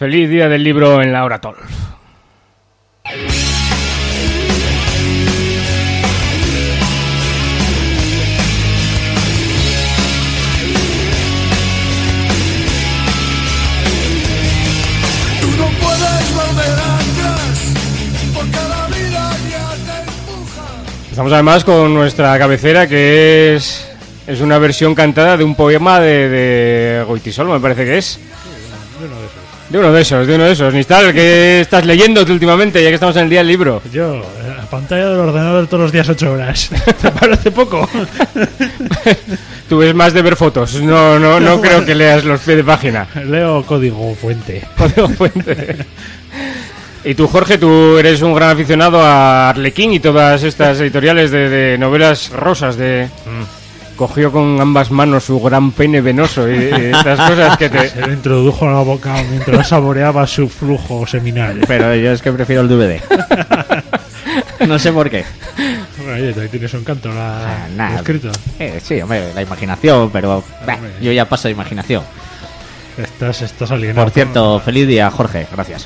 Feliz día del libro en la hora Tolf. Estamos además con nuestra cabecera, que es una versión cantada de un poema de Goitisol, me parece que es. De uno de esos. Nistal, ¿qué estás leyendo tú últimamente, ya que estamos en el día del libro? Yo, la pantalla del ordenador todos los días 8 horas. ¿Te parece poco? Tú ves más de ver fotos, no creo que leas los pies de página. Leo código fuente. Código fuente. Y tú, Jorge, tú eres un gran aficionado a Arlequín y todas estas editoriales de novelas rosas de... Cogió con ambas manos su gran pene venoso y estas cosas que te... Se le introdujo en la boca mientras saboreaba su flujo seminal. Pero yo es que prefiero el DVD. No sé por qué. Oye, ahí tienes un canto lo escrito. Sí, hombre, la imaginación, pero yo ya paso de imaginación. Estás alienado. Por cierto, feliz día, Jorge. Gracias.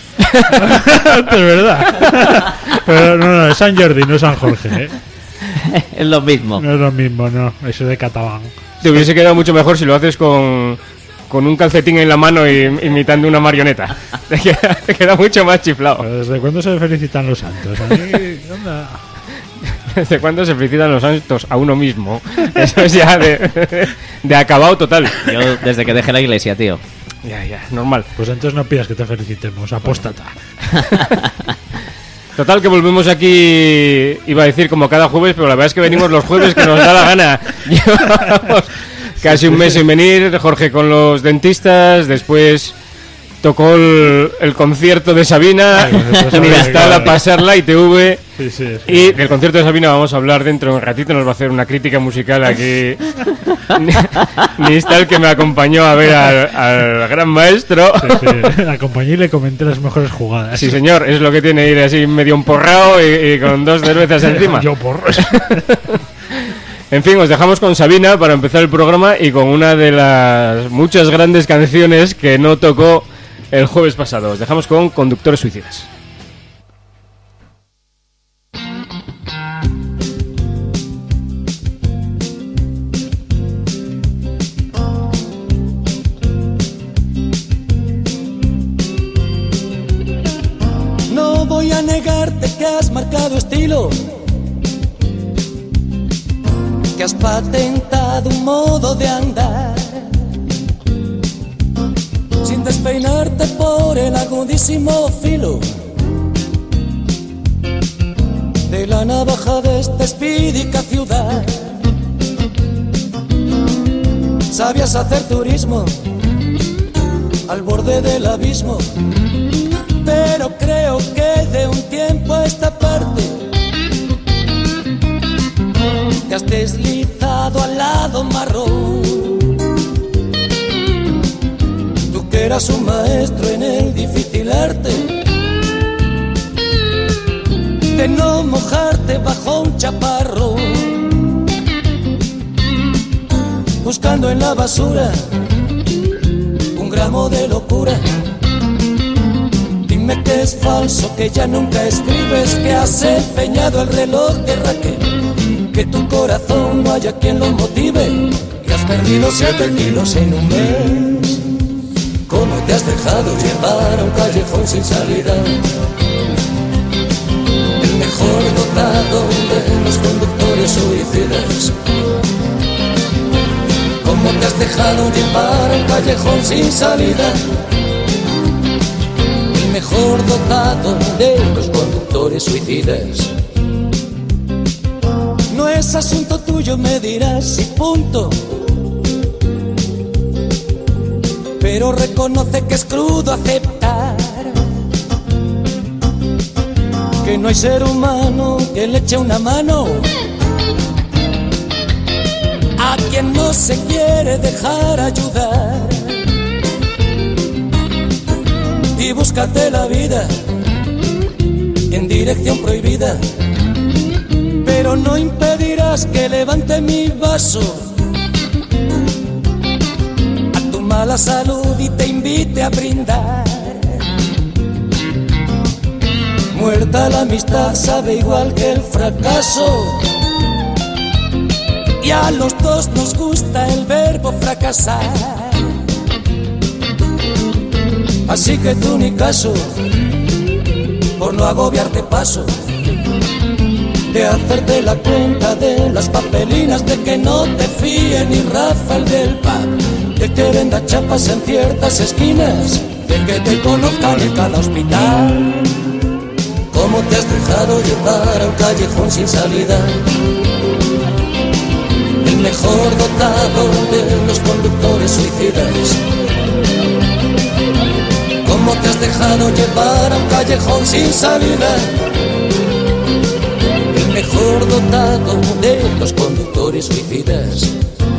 Es verdad. Pero no, es San Jordi, no es San Jorge, ¿eh? Es lo mismo. No es lo mismo, no. Eso de catalán. Te hubiese quedado mucho mejor si lo haces con un calcetín en la mano y imitando una marioneta. Te queda mucho más chiflado. Pero ¿desde cuándo se felicitan los santos? A mí, ¿onda? ¿Desde cuándo se felicitan los santos a uno mismo? Eso es ya de acabado total. Yo desde que dejé la iglesia, tío. Ya, normal. Pues entonces no pidas que te felicitemos, apóstata. Total, que volvemos aquí, iba a decir como cada jueves, pero la verdad es que venimos los jueves que nos da la gana. Llevamos casi un mes sin venir, Jorge con los dentistas, después tocó el concierto de Sabina, Nistal a pasar la ITV, sí. Y del concierto de Sabina vamos a hablar dentro de un ratito, nos va a hacer una crítica musical aquí Nistal, que me acompañó a ver al gran maestro. Sí. La acompañé y le comenté las mejores jugadas. Sí, señor, es lo que tiene ir así medio emporrado y con 2 cervezas encima. Yo porros. En fin, os dejamos con Sabina para empezar el programa y con una de las muchas grandes canciones que no tocó el jueves pasado. Os dejamos con Conductores Suicidas. No voy a negarte que has marcado estilo, que has patentado un modo de andar, sin despeinarte por el agudísimo filo de la navaja de esta espídica ciudad. Sabías hacer turismo al borde del abismo, pero creo que de un tiempo a esta parte te has deslizado al lado marrón. Tú que eras un maestro en el difícil arte de no mojarte bajo un chaparrón, buscando en la basura un gramo de locura. Dime que es falso, que ya nunca escribes, que has empeñado el reloj de Raquel, que tu corazón no haya quien lo motive, que has perdido 7 kilos en un mes. ¿Cómo te has dejado llevar a un callejón sin salida? El mejor dotado de los conductores suicidas. ¿Cómo te has dejado llevar a un callejón sin salida? El mejor dotado de los conductores suicidas. No es asunto tuyo, me dirás, y punto. Pero reconoce que es crudo aceptar que no hay ser humano que le eche una mano a quien no se quiere dejar ayudar. Y búscate la vida en dirección prohibida, pero no impedirás que levante mi vaso a tu mala salud y te invite a brindar. muerta la amistad sabe igual que el fracaso. Y a los dos nos gusta el verbo fracasar. Así que tú ni caso, por no agobiarte paso, de hacerte la cuenta de las papelinas, de que no te fíe ni Rafael del pub, de que venda chapas en ciertas esquinas, de que te conozcan en cada hospital. ¿Cómo te has dejado llevar a un callejón sin salida? El mejor dotado de los conductores suicidas. ¿Cómo te has dejado llevar a un callejón sin salida? El mejor dotado de los conductores suicidas.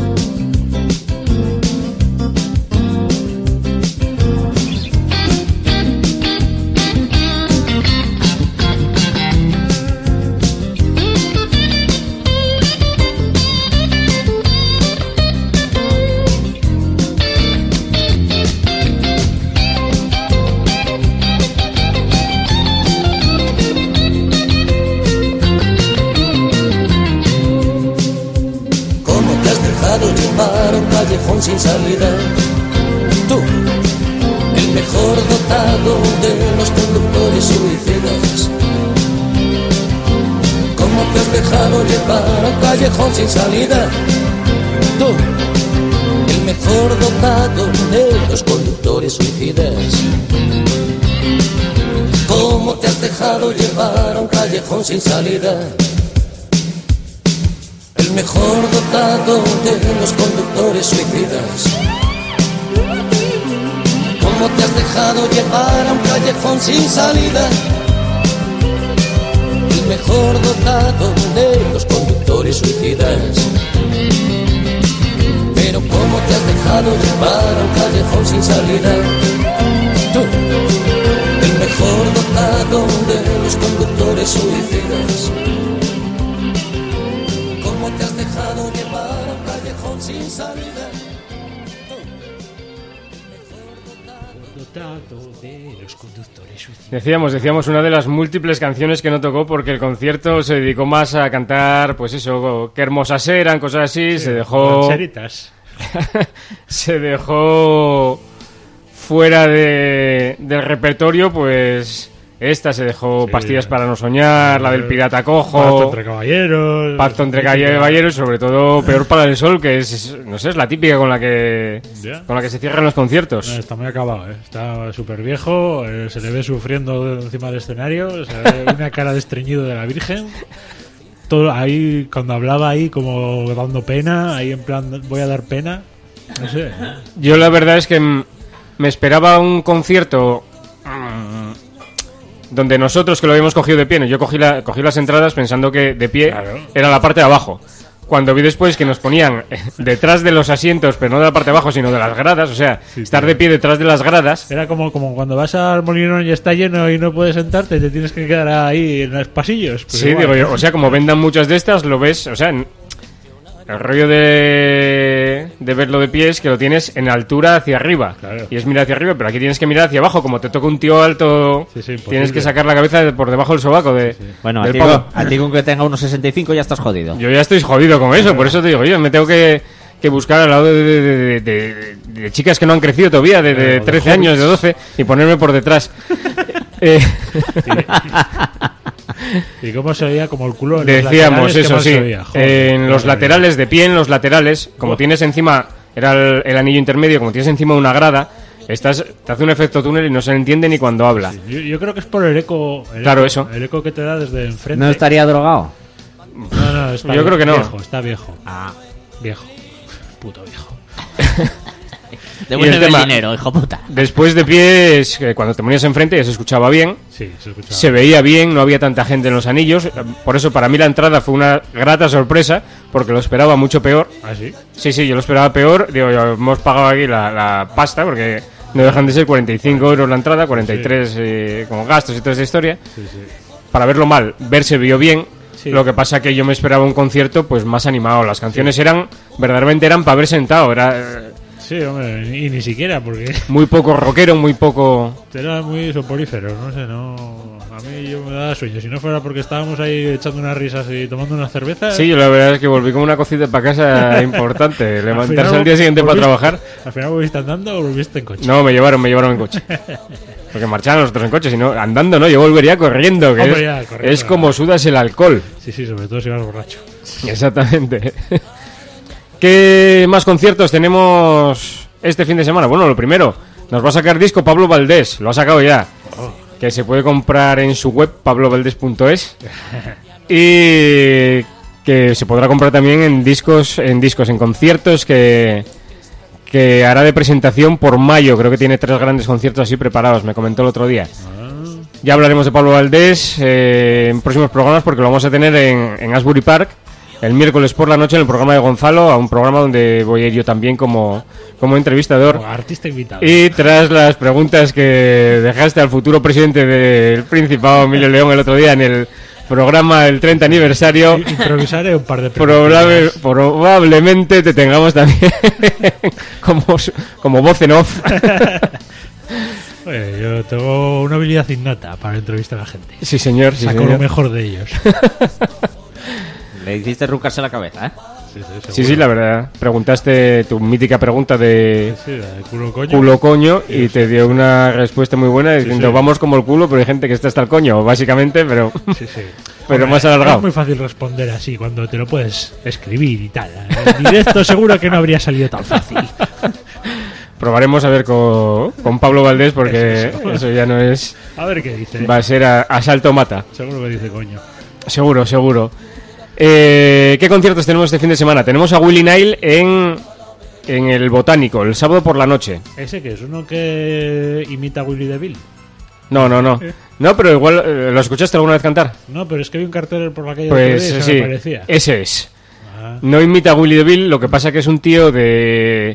Sin salida, tú, el mejor dotado de los conductores suicidas. ¿Cómo te has dejado llevar a un callejón sin salida? Tú, el mejor dotado de los conductores suicidas. ¿Cómo te has dejado llevar a un callejón sin salida? El mejor dotado de los conductores suicidas. ¿Cómo te has dejado llevar a un callejón sin salida? El mejor dotado de los conductores suicidas. Pero ¿cómo te has dejado llevar a un callejón sin salida? Tú, el mejor dotado de los conductores suicidas. Te has dejado llevar a un callejón sin salida. Decíamos una de las múltiples canciones que no tocó porque el concierto se dedicó más a cantar, pues eso, qué hermosas eran, cosas así, Sí, se dejó se dejó fuera del repertorio, pues esta se dejó Pastillas para no soñar, la del pirata cojo, Pacto entre caballeros, sobre todo Peor para el sol, que es, no sé, es la típica con la que se cierran los conciertos. No, está muy acabado, está súper viejo, se le ve sufriendo encima del escenario, se ve una cara de estreñido de la Virgen. Todo ahí, cuando hablaba ahí como dando pena, ahí en plan voy a dar pena, no sé. Yo la verdad es que me esperaba un concierto donde nosotros, que lo habíamos cogido de pie, ¿no? Yo cogí las entradas pensando que de pie era la parte de abajo. Cuando vi después que nos ponían detrás de los asientos, pero no de la parte de abajo, sino de las gradas, o sea, estar de pie detrás de las gradas. Era como cuando vas al Molinón y está lleno y no puedes sentarte, te tienes que quedar ahí en los pasillos. Pues sí, igual. Digo yo, o sea, como vendan muchas de estas, lo ves, o sea, el rollo de verlo de pie es que lo tienes en altura hacia arriba. Claro. Y es mirar hacia arriba, pero aquí tienes que mirar hacia abajo. Como te toca un tío alto, tienes que sacar la cabeza por debajo del sobaco. Bueno, a ti con que tenga unos 65 ya estás jodido. Yo ya estoy jodido con eso, por eso te digo, yo me tengo que buscar al lado de chicas que no han crecido todavía, de 13 años, de 12, y ponerme por detrás. ¿Y cómo se veía como el culo? En decíamos los eso, sí. Joder, en los laterales, de pie en los laterales, como tienes encima, era el anillo intermedio, como tienes encima una grada, te hace un efecto túnel y no se entiende ni cuando habla. Sí, yo creo que es por el eco. Claro, eso. El eco que te da desde enfrente. ¿No estaría drogado? No, está yo creo que no. Viejo, está viejo. Viejo. Puto viejo. Devuelve el dinero, hijo puta. Después de pie, cuando te ponías enfrente ya se escuchaba bien. Sí, se escuchaba. Se veía bien, no había tanta gente en los anillos. Por eso para mí la entrada fue una grata sorpresa, porque lo esperaba mucho peor. ¿Ah, sí? Sí, yo lo esperaba peor. Digo, hemos pagado aquí la pasta, porque no dejan de ser 45 euros la entrada, 43 como gastos y toda esa historia. Sí. Para verlo mal, se vio bien. Sí. Lo que pasa que yo me esperaba un concierto pues más animado. Las canciones verdaderamente eran para haber sentado. Sí, hombre, y ni siquiera, porque Muy poco rockero, muy poco... era muy soporífero, no sé, no... A mí yo me daba sueño, si no fuera porque estábamos ahí echando unas risas y tomando unas cervezas... Sí, yo la verdad es que volví con una cosita para casa importante. Levantarse al día siguiente para trabajar. ¿Al final volviste andando o volviste en coche? No, me llevaron en coche. Porque marchaban nosotros en coche, si no, andando no, yo volvería corriendo, que Hombre, ya, corriendo, es como sudas el alcohol. Sí, sobre todo si vas borracho. Exactamente. ¿Qué más conciertos tenemos este fin de semana? Bueno, lo primero, nos va a sacar disco Pablo Valdés, lo ha sacado ya. Que se puede comprar en su web, pablovaldés.es. Y que se podrá comprar también en conciertos que hará de presentación por mayo. Creo que tiene 3 grandes conciertos así preparados, me comentó el otro día. Ya hablaremos de Pablo Valdés en próximos programas porque lo vamos a tener en Asbury Park el miércoles por la noche en el programa de Gonzalo, a un programa donde voy a ir yo también como entrevistador. Como artista invitado. Y tras las preguntas que dejaste al futuro presidente del Principado, Emilio León, el otro día en el programa del 30 aniversario, improvisaré un par de preguntas. Probablemente te tengamos también como voz en off. Oye, yo tengo una habilidad innata para entrevistar a la gente. Sí, señor. Sí, Saco señor. lo mejor de ellos. Le hiciste rucarse la cabeza, ¿eh? Sí, la verdad. Preguntaste tu mítica pregunta de Sí, la de culo coño. culo coño y te dio una respuesta muy buena diciendo sí. vamos como el culo, pero hay gente que está hasta el coño, básicamente, pero Sí. pero Hombre, más alargado. Es muy fácil responder así cuando te lo puedes escribir y tal. En directo seguro que no habría salido tan fácil. Probaremos a ver con Pablo Valdés porque eso ya no es... A ver qué dice. Va a ser asalto mata. Seguro que dice coño. Seguro. ¿Qué conciertos tenemos este fin de semana? Tenemos a Willy Nile en el Botánico, el sábado por la noche. ¿Ese que es uno que imita a Willy DeVille? No. No, pero igual, ¿lo escuchaste alguna vez cantar? No, pero es que vi un cartel por la calle Pues de sí, me parecía. ese es. Ah, No imita a Willy DeVille, lo que pasa que es un tío de...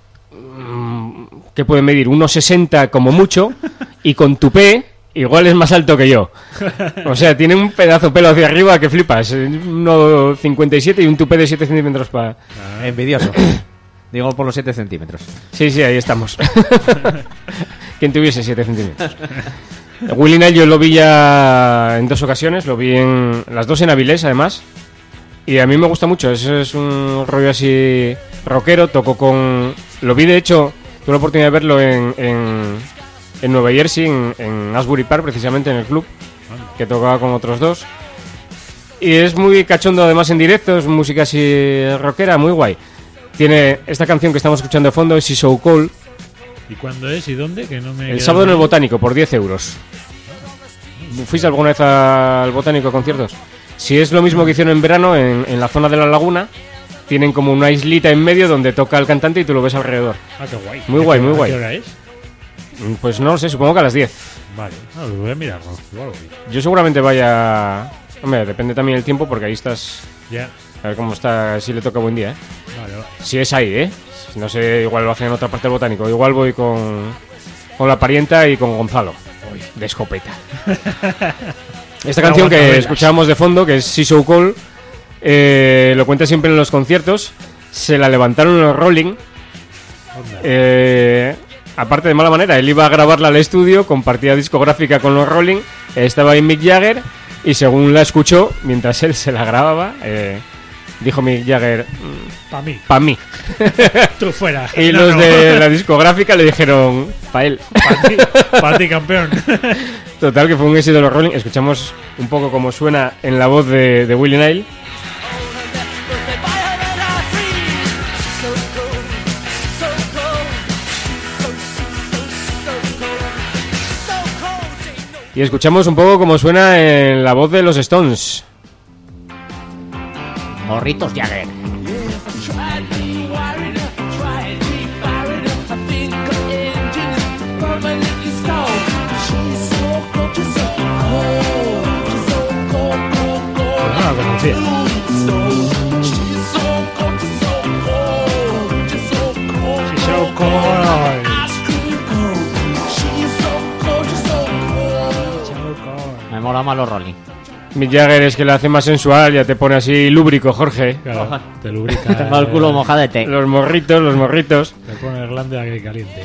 ¿Qué puede medir? 1,60 como mucho, y con tupé igual es más alto que yo. O sea, tiene un pedazo de pelo hacia arriba que flipas. 1,57 y un tupé de 7 centímetros para... Envidioso. Digo por los 7 centímetros. Sí, ahí estamos. ¿Quién tuviese 7 centímetros? Willy Nile yo lo vi ya en 2 ocasiones, lo vi en las 2 en Avilés además, y a mí me gusta mucho, es un rollo así rockero, lo vi de hecho, tuve la oportunidad de verlo en Nueva Jersey, en Asbury Park precisamente, en el club, que tocaba con otros 2, y es muy cachondo además en directo, es música así rockera, muy guay. Tiene esta canción que estamos escuchando de fondo, She's So Cold. ¿y cuándo es y dónde? Que no me El sábado en el Botánico, por 10 euros. ¿Fuiste alguna vez al Botánico a conciertos? Si es lo mismo que hicieron en verano, en la zona de la laguna, tienen como una islita en medio donde toca el cantante y tú lo ves alrededor. Ah, qué guay. Muy guay, muy ¿A guay. ¿Qué hora es? Pues no lo sé, supongo que a las 10. Vale, lo voy a mirarlo. Igual voy. Yo seguramente vaya... Hombre, depende también el tiempo porque ahí estás... Ya, A ver cómo está, si le toca buen día, ¿eh? vale. Si es ahí, ¿eh? No sé, igual lo hacen en otra parte del Botánico. Igual voy con la parienta y con Gonzalo. De escopeta. Esta canción que escuchábamos de fondo, que es She's So Cold, lo cuenta siempre en los conciertos. Se la levantaron los Rolling. Aparte de mala manera, él iba a grabarla al estudio, compartía discográfica con los Rolling. Estaba ahí Mick Jagger y según la escuchó, mientras él se la grababa, dijo Mick Jagger, Pa' mí. pa' mí. Tú fuera. Y No, los no. de la discográfica le dijeron, pa' él. Pa' ti, campeón. Total, que fue un éxito de los Rolling. Escuchamos un poco cómo suena en la voz de Willy Nile. Y escuchamos un poco cómo suena en la voz de los Stones. Morritos Jagger. No la conocía. She's so cold. Me mola más los Rolling. Mick Jagger es que la hace más sensual, ya te pone así lúbrico, Jorge. Claro, te lubrica. Tengo el culo mojadete. Los morritos. Te pone Irlanda que caliente.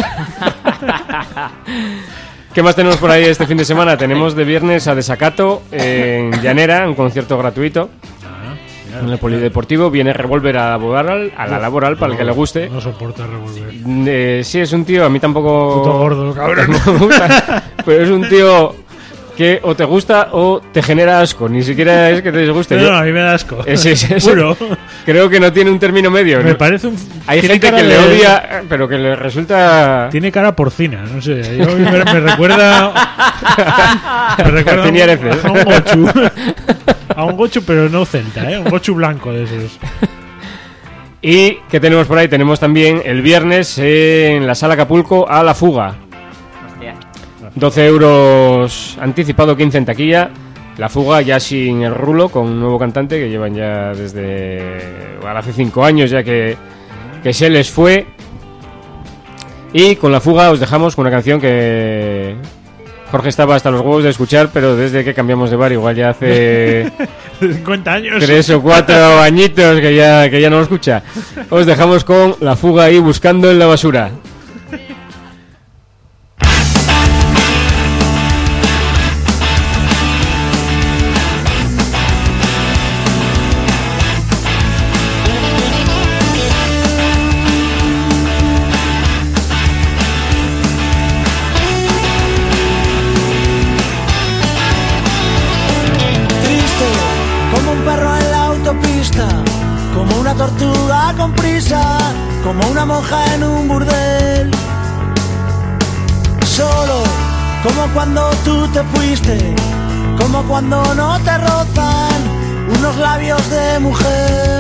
¿Qué más tenemos por ahí este fin de semana? Tenemos de viernes a Desacato en Llanera, un concierto gratuito en el Polideportivo. Viene Revolver a la laboral para el que le guste. No soporta Revolver. Sí, es un tío, a mí tampoco... Puto gordo, cabrón. me gusta, pero es un tío que o te gusta o te genera asco. Ni siquiera es que te disguste. No, a mí me da asco. Es Puro. Creo que no tiene un término medio. Me ¿no? parece un... Hay tiene gente cara que le de- odia, pero que le resulta... Tiene cara porcina, no sé. Me recuerda... me recuerda Tenía hereces. a un gochu. A un gochu, pero no celta, ¿eh? Un gochu blanco de esos. ¿Y qué tenemos por ahí? Tenemos también el viernes en la Sala Acapulco a La Fuga. Hostia. 12 euros anticipado, 15 en taquilla. La Fuga ya sin el rulo, con un nuevo cantante que llevan ya desde... Bueno, hace 5 años ya que se les fue. Y con La Fuga os dejamos con una canción que Jorge estaba hasta los huevos de escuchar, pero desde que cambiamos de bar, igual ya hace 50 años. 3 o 4 añitos que ya no lo escucha. Os dejamos con La Fuga y Buscando en la Basura. Triste, como un perro en la autopista, como una tortuga con prisa, como una monja en un burdel. Solo, como cuando tú te fuiste, como cuando no te rozan unos labios de mujer.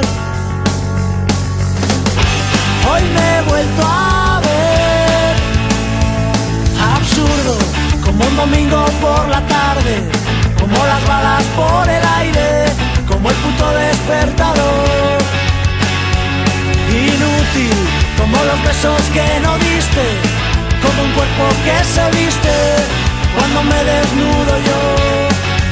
Hoy me he vuelto a ver absurdo, como un domingo por la tarde, como las balas por el aire, como el puto despertador. Inútil, como los besos que no diste, como un cuerpo que se viste cuando me desnudo yo.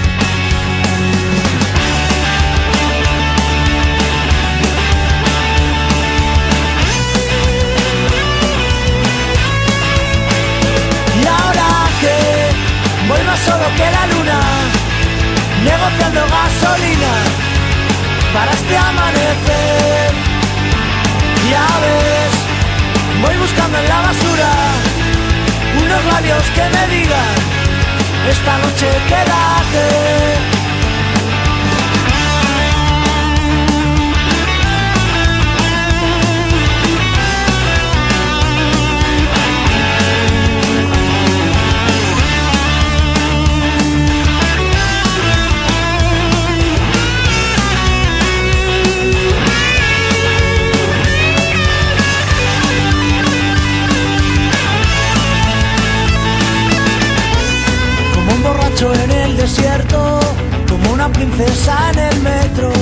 Y ahora que voy más solo que la luna, negociando gasolina para este amanecer. Ya ves, voy buscando en la basura unos labios que me digan: esta noche quédate. En el desierto, como una princesa en el metro,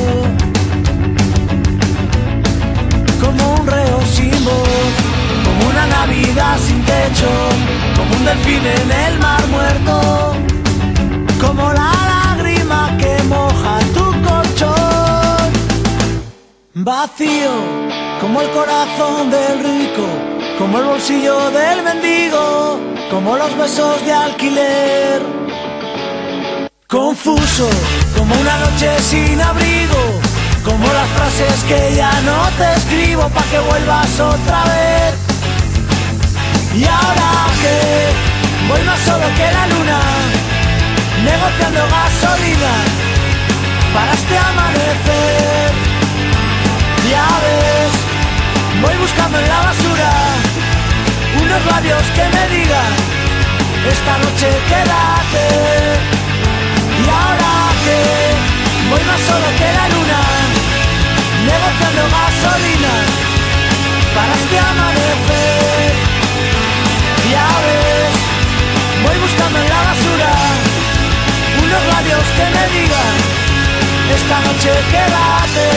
como un reo sin voz, como una Navidad sin techo, como un delfín en el mar muerto, como la lágrima que moja tu colchón. Vacío, como el corazón del rico, como el bolsillo del mendigo, como los besos de alquiler. Confuso, como una noche sin abrigo, como las frases que ya no te escribo pa' que vuelvas otra vez. Y ahora que voy más solo que la luna, negociando gasolina para este amanecer. Ya ves, voy buscando en la basura unos labios que me digan: esta noche quédate. Y ahora que voy más solo que la luna, negociando gasolina para este amanecer. Ya ves, voy buscando en la basura unos labios que me digan: esta noche quédate.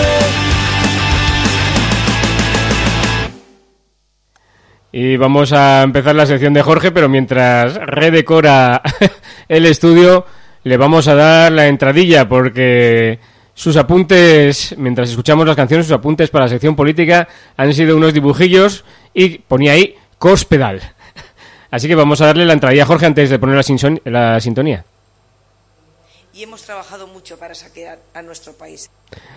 Y vamos a empezar la sección de Jorge, pero mientras redecora el estudio, le vamos a dar la entradilla porque sus apuntes, mientras escuchamos las canciones, sus apuntes para la sección política han sido unos dibujillos y ponía ahí Cospedal. Así que vamos a darle la entradilla a Jorge antes de poner la sintonía. Y hemos trabajado mucho para saquear a nuestro país.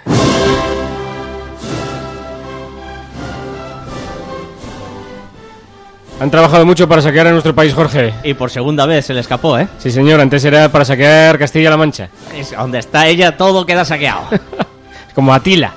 Han trabajado mucho para saquear a nuestro país, Jorge. Y por segunda vez se le escapó, ¿eh? Sí, señor, antes era para saquear Castilla-La Mancha. Es donde está ella, todo queda saqueado. Como Atila.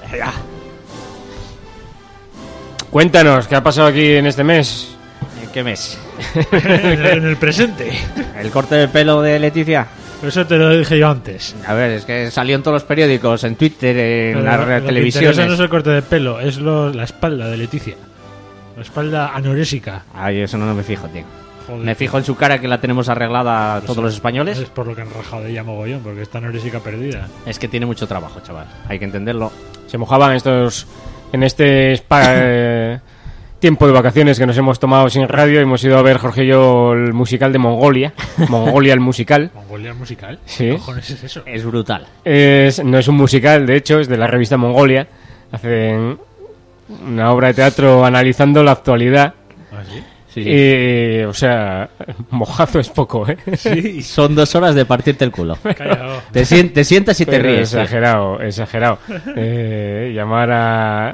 Cuéntanos, ¿qué ha pasado aquí en este mes? ¿En qué mes? En el presente. ¿El corte de pelo de Leticia? Eso te lo dije yo antes. A ver, es que salió en todos los periódicos, en Twitter, en las Lo que televisiones. interesa no es el corte de pelo, es la espalda de Leticia. La espalda anorésica. Ay, eso no me fijo, tío. Joder. Me fijo en su cara, que la tenemos arreglada Pues todos los españoles. Es por lo que han rajado de ella mogollón, porque está anorésica perdida. Es que tiene mucho trabajo, chaval. Hay que entenderlo. Se mojaban en este tiempo de vacaciones que nos hemos tomado sin radio. Hemos ido a ver, Jorge y yo, el musical de Mongolia. Mongolia, el musical. ¿Mongolia musical? Sí. ¿Qué cojones es eso? Es brutal. No es un musical, de hecho, es de la revista Mongolia. Hacen una obra de teatro analizando la actualidad. ¿Ah, sí? Sí, sí. Y, o sea, mojazo es poco, ¿eh? Sí. Son 2 horas de partirte el culo. Callao. Te sientas y te Pero ríes. exagerado. Llamar a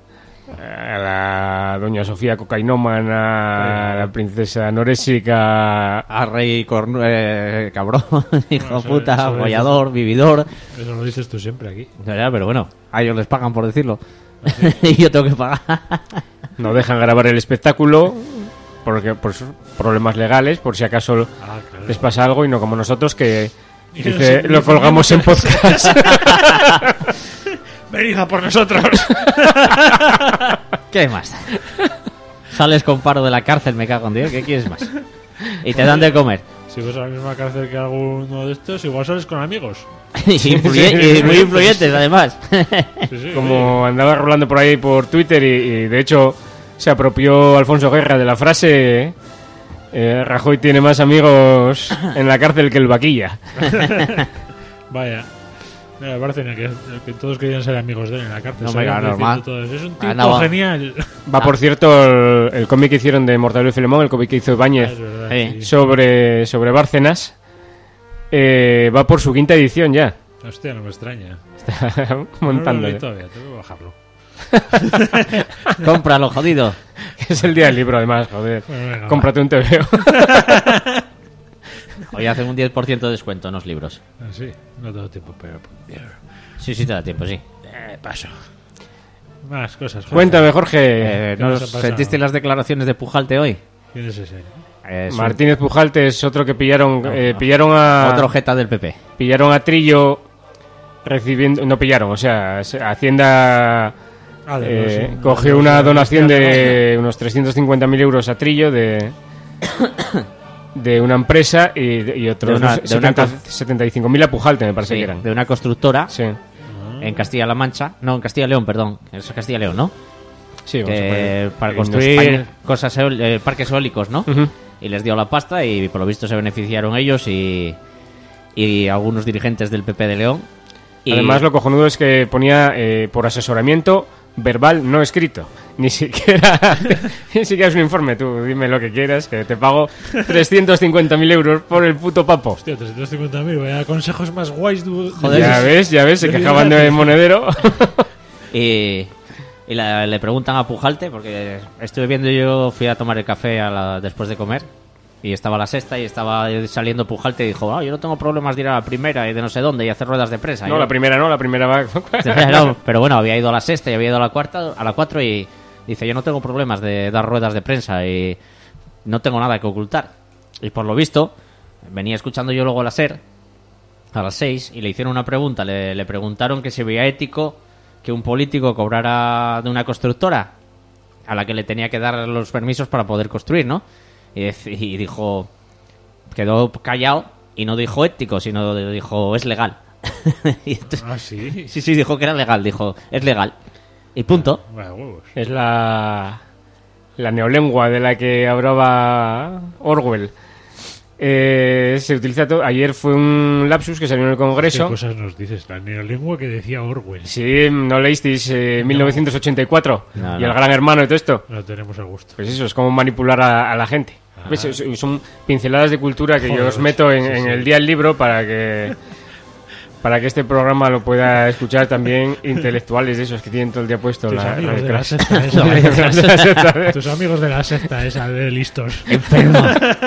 la doña Sofía cocainómana, a la princesa anorésica. A rey cabrón, hijo de Eso- puta, eso- follador, vividor. Eso lo dices tú siempre aquí. Ya, pero bueno, a ellos les pagan por decirlo. Y yo tengo que pagar. No dejan grabar el espectáculo porque por sus problemas legales, por si acaso Ah, claro. les pasa algo, y no como nosotros que Y dice, nos- lo colgamos en podcast. ¡Venid a por nosotros! ¿Qué más? Sales con paro de la cárcel, me cago en Dios. ¿Qué quieres más? Y te dan de comer. Si vas a la misma cárcel que alguno de estos, igual sales con amigos. Y muy influyentes, además. Sí, sí, Como andaba rolando por ahí por Twitter y de hecho se apropió Alfonso Guerra de la frase Rajoy tiene más amigos en la cárcel que el vaquilla. Vaya. Me parece que todos querían ser amigos de él en la cárcel. No, Salían venga, normal. diciendo todos, es un tipo Andaba. genial. Va, por cierto, el cómic que hicieron de Mortadelo y Filemón, el cómic que hizo Ah, Ibáñez es verdad, Sí. sí. sobre Bárcenas, va por su 5ª edición ya. Hostia, no me extraña. Está No lo montándole. leí todavía, tengo que bajarlo. Cómpralo, jodido. Es el día del libro, además, joder. Bueno, venga, Cómprate un TVO. Hoy hacen un 10% de descuento en los libros. va. Ah, sí, no tengo tiempo, pero... Sí, te da tiempo, sí. Paso. Más cosas. Jorge. Cuéntame, Jorge. ¿Qué ¿No nos ha pasado? sentiste las declaraciones de Pujalte hoy? ¿Quién es ese? Martínez Pujalte es otro que pillaron. Pillaron Otro jeta del PP. Pillaron a Trillo recibiendo. No pillaron, o sea, Hacienda cogió una donación de unos 350.000 euros a Trillo de una empresa y otros De una 75.000 a Pujalte, me parece Sí, que eran. de una constructora Sí, en Castilla-La Mancha. No, en Castilla-León, perdón. Es Castilla-León, ¿no? sí, vamos a Que poner para en construir España. cosas parques eólicos, ¿no? Ujú. Y les dio la pasta y por lo visto se beneficiaron ellos y algunos dirigentes del PP de León. Y Además, lo cojonudo es que ponía por asesoramiento verbal no escrito. Ni siquiera es un informe. Tú dime lo que quieras, que te pago 350.000 euros por el puto papo. Hostia, 350.000, vaya consejos más guays. Joder, Ya ves, se quejaban de monedero. Y le preguntan a Pujalte, porque estuve viendo, yo fui a tomar el café después de comer y estaba la sexta y estaba saliendo Pujalte y dijo, yo no tengo problemas de ir a la primera y de no sé dónde y hacer ruedas de prensa. No, Yo- la primera va... No, pero bueno, había ido a la sexta y había ido a la cuarta, a la 4 y dice, yo no tengo problemas de dar ruedas de prensa y no tengo nada que ocultar. Y por lo visto, venía escuchando yo luego la SER a las 6 y le hicieron una pregunta, le preguntaron que si veía ético que un político cobrara de una constructora a la que le tenía que dar los permisos para poder construir, ¿no? Y dijo, quedó callado y no dijo ético, sino dijo, es legal. Y entonces- Ah, sí. Sí, dijo que era legal, dijo, es legal. Y punto. Vaya huevos. Es la neolengua de la que hablaba Orwell. Se utiliza todo. Ayer fue un lapsus que salió en el ¿Qué Congreso. cosas nos dices? La neolengua que decía Orwell. Sí, ¿no leísteis 1984? No, Y el no. Gran Hermano y todo esto. No tenemos el gusto. Pues eso, es como manipular a la gente. ¿Ves? Son pinceladas de cultura que yo os meto en el día del libro para que este programa lo pueda escuchar también intelectuales de esos que tienen todo el día puesto Tus la amigos de la clase. secta esa. Tus amigos de la secta esa de listos. Enfermo.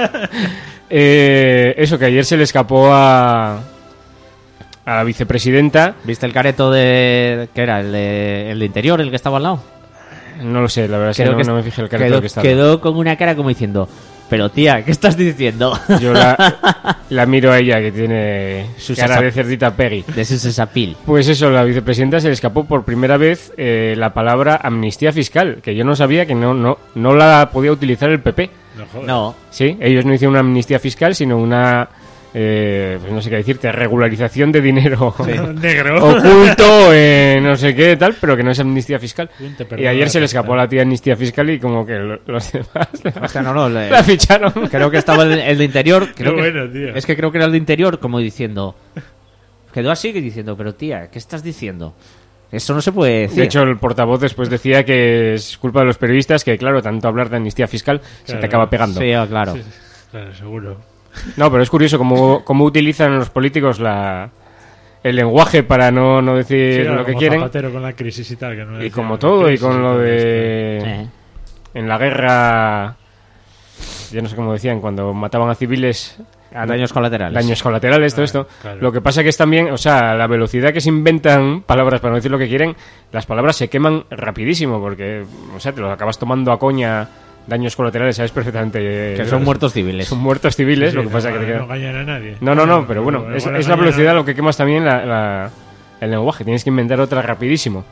Eso, que ayer se le escapó a la vicepresidenta. ¿Viste el careto de... ¿Qué era? ¿El de interior, el que estaba al lado? No lo sé, la verdad es que Creo no me fijé el careto quedó, que estaba. quedó con una cara como diciendo... Pero tía, ¿qué estás diciendo? Yo la miro a ella, que tiene Sus cara asa- de cerdita Peggy. De su sesapil. Pues eso, la vicepresidenta se le escapó por primera vez la palabra amnistía fiscal, que yo no sabía que no la podía utilizar el PP. No jodas. No, Sí, ellos no hicieron una amnistía fiscal, sino una, pues no sé qué decirte, regularización de dinero Negro. oculto, no sé qué tal, pero que no es amnistía fiscal. Te Y perdono ayer la se le pista. escapó a la tía amnistía fiscal y como que los demás o sea, no, la ficharon. creo que estaba el de interior. Creo Qué que, bueno, tío. Es que creo que era el de interior como diciendo... Quedó así diciendo, pero tía, ¿qué estás diciendo? Eso no se puede decir. De hecho, el portavoz después decía que es culpa de los periodistas, que claro, tanto hablar de amnistía fiscal se Claro. te acaba pegando. Sí, claro. Claro, seguro. No, pero es curioso cómo utilizan los políticos el lenguaje para no decir Sí, claro, lo que como quieren. Zapatero con la crisis y tal. Que no Y decía como la todo, y crisis con lo todo de... Eh. En la guerra... Yo no sé cómo decían, cuando mataban a civiles... A daños colaterales. Daños colaterales, todo esto. claro. Lo que pasa que es también, o sea, la velocidad que se inventan palabras para no decir lo que quieren, las palabras se queman rapidísimo, porque, o sea, te lo acabas tomando a coña, daños colaterales, sabes perfectamente Que son muertos civiles. Son muertos civiles, Sí, lo que pasa no, que te queda... no engañan a nadie. No, pero bueno, es igual la engañan velocidad a- lo que quemas también el lenguaje, tienes que inventar otra rapidísimo.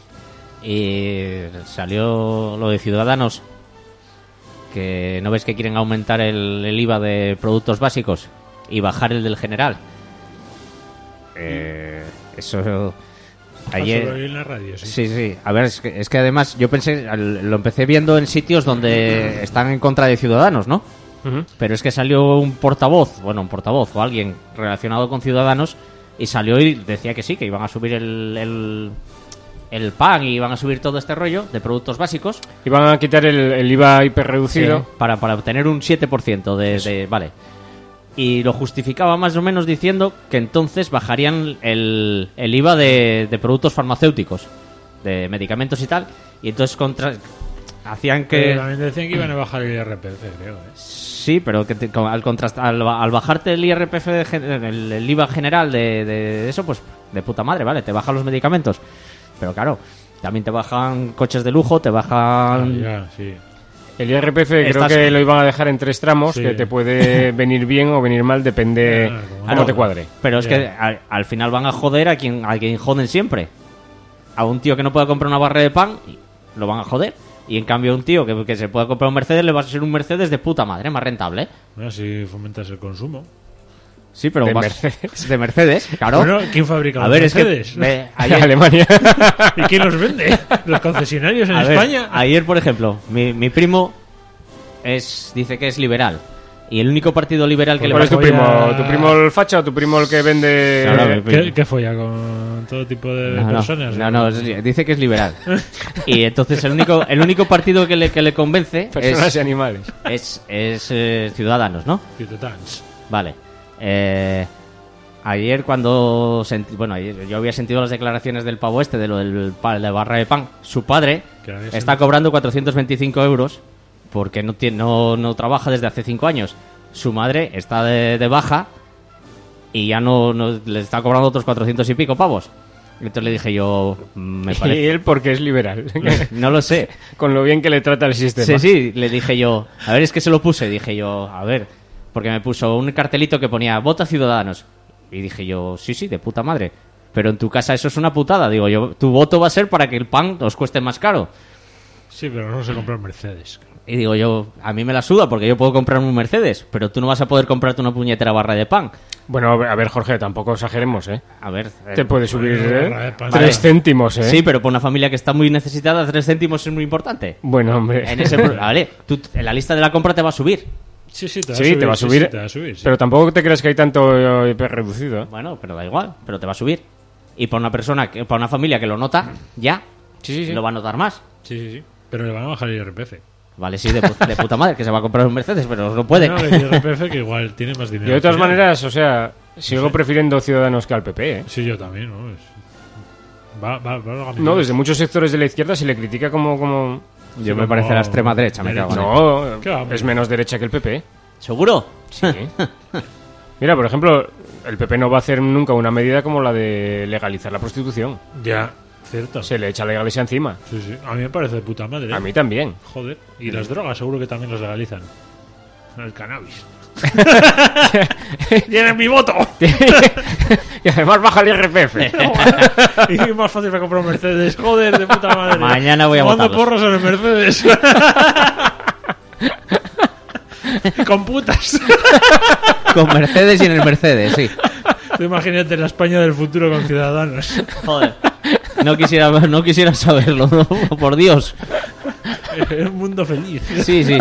Y salió lo de Ciudadanos, que no ves que quieren aumentar el IVA de productos básicos y bajar el del general. Eso ayer... Solo oí en la radio, sí. Sí, sí. A ver, es que además yo pensé, lo empecé viendo en sitios donde están en contra de Ciudadanos, ¿no? Ujú. Pero es que salió un portavoz o alguien relacionado con Ciudadanos y salió y decía que sí, que iban a subir el pan y iban a subir todo este rollo de productos básicos Y van a quitar el IVA hiperreducido. para obtener un 7% de... Vale. Y lo justificaba más o menos diciendo que entonces bajarían el IVA de productos farmacéuticos, de medicamentos y tal. Y entonces hacían que... Pero también decían que iban a bajar el IRPF, creo. Sí, pero que al bajarte el IRPF, el IVA general de eso, pues de puta madre, ¿vale? Te bajan los medicamentos. Pero claro, también te bajan coches de lujo, te bajan... Ya, sí. El IRPF creo Estas- que lo iban a dejar en 3 tramos, Sí. que te puede venir bien o venir mal, depende Claro, como cómo no. te cuadre. Pero es Ya. que al final van a joder a quien joden siempre. A un tío que no pueda comprar una barra de pan, lo van a joder. Y en cambio a un tío que se pueda comprar un Mercedes, le va a ser un Mercedes de puta madre, más rentable. Bueno, si fomentas el consumo. Sí, pero De vas- Mercedes. De Mercedes, claro. Bueno, ¿quién fabrica A los ver, es Mercedes? que... ayer, Alemania. ¿Y quién los vende? ¿Los concesionarios en a ver, España? ayer, por ejemplo, mi primo dice que es liberal. Y el único partido liberal que ¿Cuál es le tu voy primo? a- ¿Tu primo el facha o tu primo el que vende...? Claro, ¿Qué folla con todo tipo de personas? No, dice que es liberal. Y entonces el único partido que le convence Personas y animales. es Ciudadanos, ¿no? Ciudadanos. Vale. Ayer cuando ayer yo había sentido las declaraciones del pavo este de lo de la barra de pan. Su padre Que había está sentido. cobrando 425 euros porque no trabaja desde hace 5 años. Su madre está de baja y ya no le está cobrando otros 400 y pico pavos. Entonces le dije yo, me Y parece... él porque es liberal. No lo sé. Con lo bien que le trata el sistema. Sí, sí, le dije yo, a ver, es que se lo puse, dije yo, a ver, porque me puso un cartelito que ponía vota Ciudadanos. Y dije yo, sí, de puta madre. Pero en tu casa eso es una putada. Digo yo, tu voto va a ser para que el pan os cueste más caro. Sí, pero no se compra Mercedes. Y digo yo, a mí me la suda porque yo puedo comprarme un Mercedes, pero tú no vas a poder comprarte una puñetera barra de pan. Bueno, a ver, Jorge, tampoco exageremos, ¿eh? A ver, Te puede subir barra de pan. 3 céntimos, ¿eh? sí, pero para una familia que está muy necesitada, 3 céntimos es muy importante. Bueno, hombre. Vale, tú, en la lista de la compra te va a subir. Sí, te va Sí, te va a subir, sí, te va a subir, sí. pero tampoco te crees que hay tanto IP reducido. Bueno, pero da igual, pero te va a subir. Y para una persona, para una familia que lo nota, ya, Sí. lo va a notar más. Sí. Pero le van a bajar el IRPF. Vale, sí, de puta madre, que se va a comprar un Mercedes, pero no puede. No, el IRPF que igual tiene más dinero. Y de todas al final. maneras, o sea, sigo prefiriendo Ciudadanos que al PP, ¿eh? Sí, yo también, ¿no? Va No, desde muchos sectores de la izquierda se le critica como... Yo me parece la extrema derecha, me cago en él. No, ¿Qué va, hombre? es menos derecha que el PP. ¿Seguro? Sí. Mira, por ejemplo, el PP no va a hacer nunca una medida como la de legalizar la prostitución. Ya, cierto. Se le echa la iglesia encima. Sí. A mí me parece de puta madre. A mí también. Joder. Y las drogas seguro que también las legalizan. El cannabis. ¡Tienen mi voto! Y además baja el IRPF. Y es más fácil para comprar un Mercedes. Joder, de puta madre. Mañana voy a Fumando votarlos. porros en el Mercedes. Con putas. Con Mercedes y en el Mercedes, sí. Tú imagínate la España del futuro con Ciudadanos. Joder. No quisiera saberlo, ¿no? Por Dios. Un mundo feliz. Sí.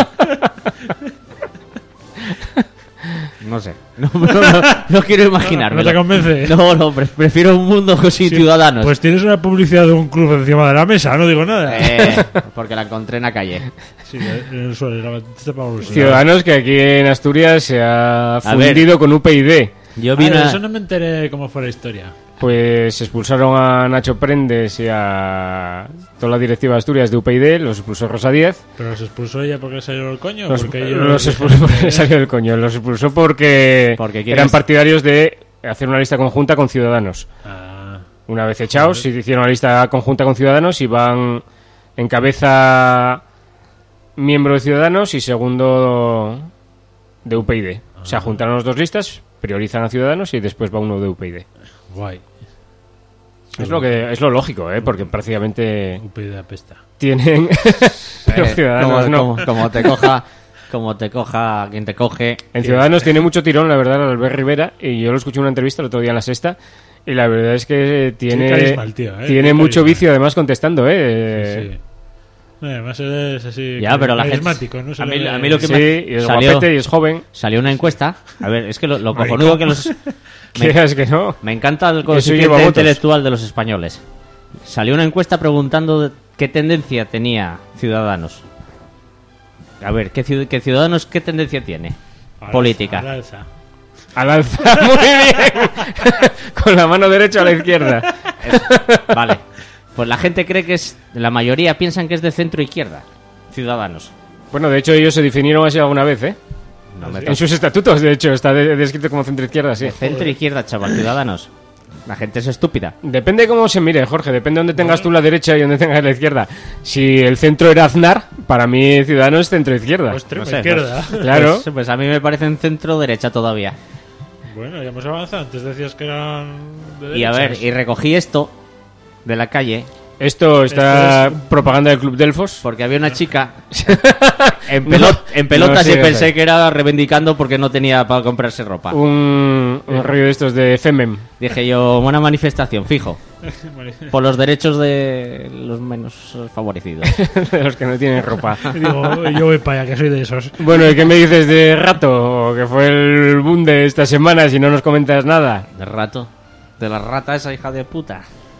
No sé. No quiero imaginarme. ¿No te convence? No, prefiero un mundo sin ciudadanos. Pues tienes una publicidad de un club encima de la mesa, no digo nada. Porque la encontré en la calle. Sí, en el suelo, la batiste para bolsillo. Ciudadanos que aquí en Asturias se ha ver. fundido con UPyD. Yo vi Eso no me enteré cómo fue la historia. Pues expulsaron a Nacho Prendes y a toda la directiva de Asturias de UPyD, los expulsó Rosa Díez. ¿Pero los expulsó ella porque salió el coño? Los Porque expulsó porque salió del coño. Los expulsó porque ¿quieres? eran partidarios de hacer una lista conjunta con Ciudadanos. Ah, Una vez echados, se hicieron una lista conjunta con Ciudadanos y van en cabeza miembro de Ciudadanos y segundo de UPyD. O sea, juntaron las dos listas, priorizan a Ciudadanos y después va uno de UPyD. guay. Es lo lógico, ¿eh? Porque prácticamente UPyD apesta. tienen pero Ciudadanos no. Como te coja quien te coge. En Ciudadanos tiene mucho tirón, la verdad, Albert Rivera, y yo lo escuché en una entrevista el otro día en La Sexta, y la verdad es que Tiene carisma el tío, ¿eh? tiene mucho carisma. vicio además contestando, ¿eh? Sí. Además es así. Ya, pero la gente. carismático, ¿no? Se A le ve- mí lo que Sí, me. y es salió, guapete y es joven. salió una encuesta. A ver, es que lo cojonudo que los. Quieras que no. Me encanta el lleva coeficiente votos. intelectual de los españoles. Salió una encuesta preguntando qué tendencia tenía Ciudadanos. A ver, ¿qué Ciudadanos qué tendencia tiene? Al Política. alza, al alza. Al alza, muy bien. Con la mano derecha a la izquierda. Vale. Pues la gente cree que es. La mayoría piensan que es de centro izquierda. Ciudadanos. Bueno, de hecho ellos se definieron así alguna vez, ¿eh? No me En sus estatutos, de hecho, está descrito como centro izquierda, sí. Centro izquierda, chaval, Ciudadanos. La gente es estúpida. Depende de cómo se mire, Jorge. Depende de dónde tengas tú la derecha y dónde tengas la izquierda. Si el centro era Aznar, para mí Ciudadanos es centro izquierda. O extrema No sé, izquierda. Claro. Pues a mí me parecen centro derecha todavía. Bueno, ya hemos avanzado. Antes decías que eran. De Y a ver, derechas. y recogí esto de la calle Esto está Esto es- propaganda del Club Delfos. porque había una chica en No, pelotas no y sigas pensé ahí. que era reivindicando porque no tenía para comprarse ropa. Un rollo de estos de Femem. Dije yo, buena manifestación, fijo. Por los derechos de los menos favorecidos. De los que no tienen ropa. Y digo, yo voy para allá, que soy de esos. Bueno, ¿y qué me dices de Rato? Que fue el boom de esta semana, si no nos comentas nada. De rato. De la rata esa hija de puta.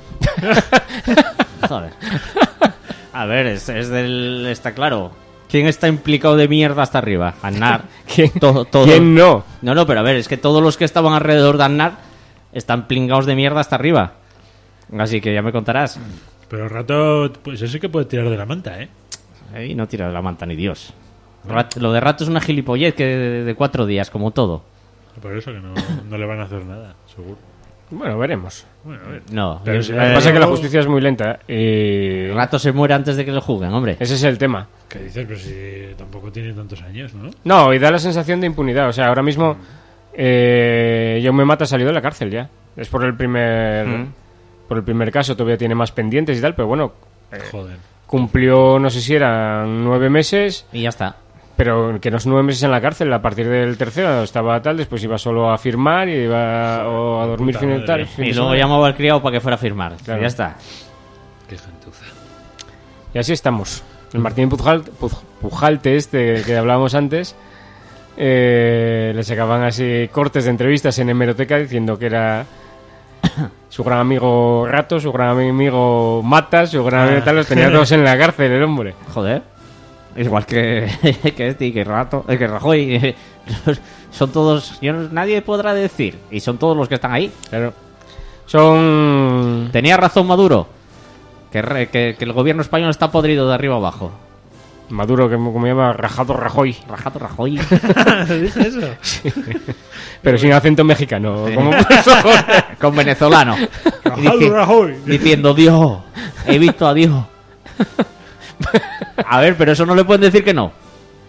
Joder. A ver, está claro. ¿Quién está implicado de mierda hasta arriba? Aznar. ¿Quién, Todo. ¿quién no? No, pero a ver, es que todos los que estaban alrededor de Aznar están plingados de mierda hasta arriba. Así que ya me contarás. Pero el rato, pues eso sí que puede tirar de la manta, ¿eh? Ahí no tiras la manta ni Dios. Lo de rato es una gilipollez que de 4 días, como todo. Por eso que no le van a hacer nada, seguro. Bueno, veremos. Bueno, a ver. No, Pero yo- si Lo que pasa es que la justicia es muy lenta. Y rato se muere antes de que lo juzguen, hombre. ese es el tema. ¿Qué dices? Pero si tampoco tiene tantos años, ¿no? No, y da la sensación de impunidad. O sea, ahora mismo Jaume Mata ha salido de la cárcel ya. Es por el primer caso, todavía tiene más pendientes y tal, pero bueno, Joder. cumplió, no sé si eran 9 meses, Y ya está. pero que no son 9 meses en la cárcel. A partir del tercero estaba tal, después iba solo a firmar y iba o a dormir Puta fin, madre. tal, fin Y de luego semana. llamaba al criado para que fuera a firmar. Claro. Y ya está. Qué gentuza. Y así estamos. El Martín Pujalte este que hablábamos antes, le sacaban así cortes de entrevistas en hemeroteca diciendo que era su gran amigo Rato, su gran amigo Matas, su gran amigo tal, los tenía todos en la cárcel el hombre. Joder. Igual que este y que Rajoy. Son todos... nadie podrá decir. Y son todos los que están ahí. Claro. Son... Tenía razón Maduro. Que el gobierno español está podrido de arriba abajo. Maduro, que como llama Rajado Rajoy. Rajado Rajoy. ¿Dice eso? Sí. Pero sin acento mexicano. ¿Cómo Con venezolano. Rajado Rajoy. Diciendo, Dios, he visto a Dios. A ver, pero eso no le pueden decir que no.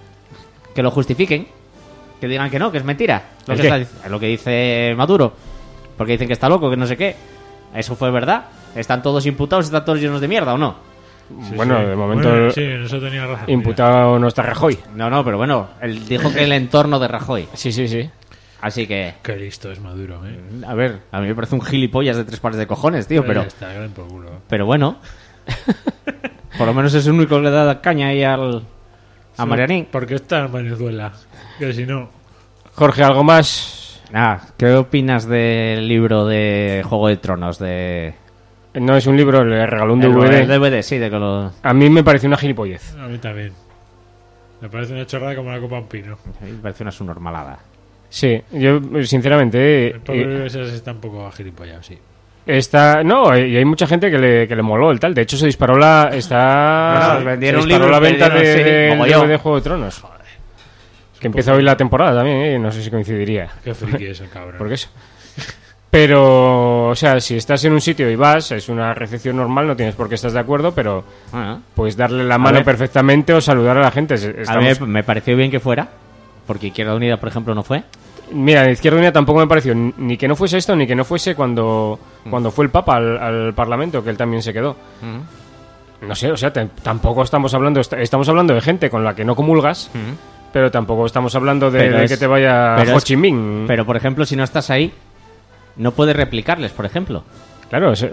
Que lo justifiquen. Que digan que no, que es mentira. Lo que dice Maduro. Porque dicen que está loco, que no sé qué. Eso fue verdad. ¿Están todos imputados? ¿Están todos llenos de mierda o no? Sí, bueno, sí. de momento Bueno, sí, en eso tenía razón. imputado no está Rajoy. No, pero bueno, él dijo que el entorno de Rajoy. Sí. Así que... Qué listo es Maduro, A ver, a mí me parece un gilipollas de 3 pares de cojones, tío, pero... Está gran por culo. Pero bueno. Por lo menos es el único que le da caña ahí a Marianín. Porque está en Venezuela. Que si no... Jorge, ¿algo más? ¿Qué opinas del libro de Juego de Tronos? No es un libro, le regaló un DVD. El DVD, sí, de que lo... A mí me pareció una gilipollez. A mí también. Me parece una chorrada como la copa un pino. Me parece una subnormalada. Sí, yo sinceramente... El pobre ese está un poco agilipollado, sí. No, y hay mucha gente que le moló el tal. De hecho, se disparó vendieron se disparó libros, la venta vendieron, sí, de Juego de Tronos. Que empieza hoy la temporada también, no sé si coincidiría. Qué friki es el cabrón. ¿Por qué eso? Pero, o sea, si estás en un sitio y vas, es una recepción normal, no tienes por qué estar de acuerdo, pero puedes darle la mano perfectamente o saludar a la gente. A mí me pareció bien que fuera, porque Izquierda Unida, por ejemplo, no fue. Mira, en Izquierda Unida tampoco me pareció ni que no fuese esto, ni que no fuese cuando fue el Papa al Parlamento, que él también se quedó. No sé, o sea, tampoco estamos hablando de gente con la que no comulgas, pero tampoco estamos hablando de que te vaya Ho Chi Minh. Pero, por ejemplo, si no estás ahí, no puedes replicarles, por ejemplo. Claro, es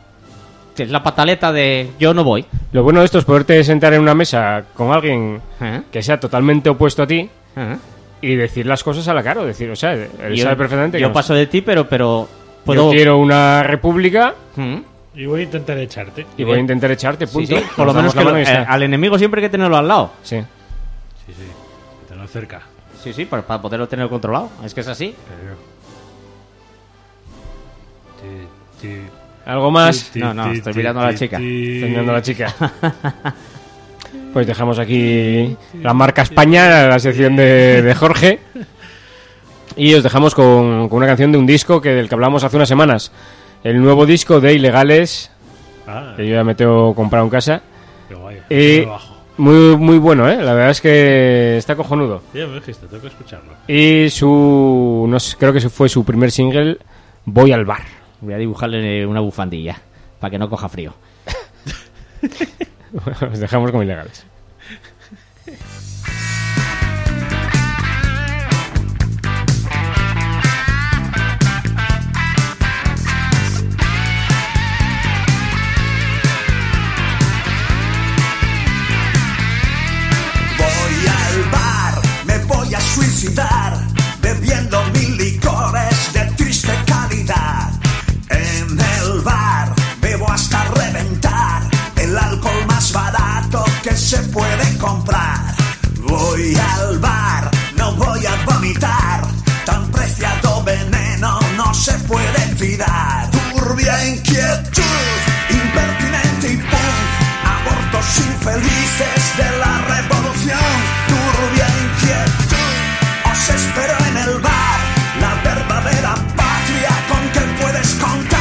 la pataleta de yo no voy. Lo bueno de esto es poderte sentar en una mesa con alguien que sea totalmente opuesto a ti y decir las cosas a la cara. Decir, o sea, él sabe perfectamente que yo paso de ti, pero puedo... Yo quiero una república y voy a intentar echarte. Y voy a intentar echarte, punto. Sí. Por lo menos que al enemigo siempre hay que tenerlo al lado. Sí. Que tenerlo cerca. Sí, para poderlo tener controlado. Es que es así. ¿Algo más? No, estoy mirando a la chica. Estoy mirando a la chica. Pues dejamos aquí la marca España, la sección de Jorge. Y os dejamos con una canción de un disco del que hablamos hace unas semanas. El nuevo disco de Ilegales, que yo ya me tengo comprado en casa. Qué guay. Y muy, muy bueno, ¿eh? La verdad es que está cojonudo. Ya me dijiste, tengo que escucharlo. Y creo que fue su primer single, Voy al bar. Voy a dibujarle una bufandilla para que no coja frío. Os dejamos con Ilegales. Voy al bar, me voy a suicidar, bebiendo 1000 licores de triste calidad. En el bar bebo hasta reventar, el alcohol más barato que se puede comprar. Voy al bar, no voy a vomitar, tan preciado veneno no se puede tirar. Turbia inquietud, impertinente y punk, abortos infelices de la revolución. Turbia inquietud, os espero en el bar, la verdadera patria con que puedes contar.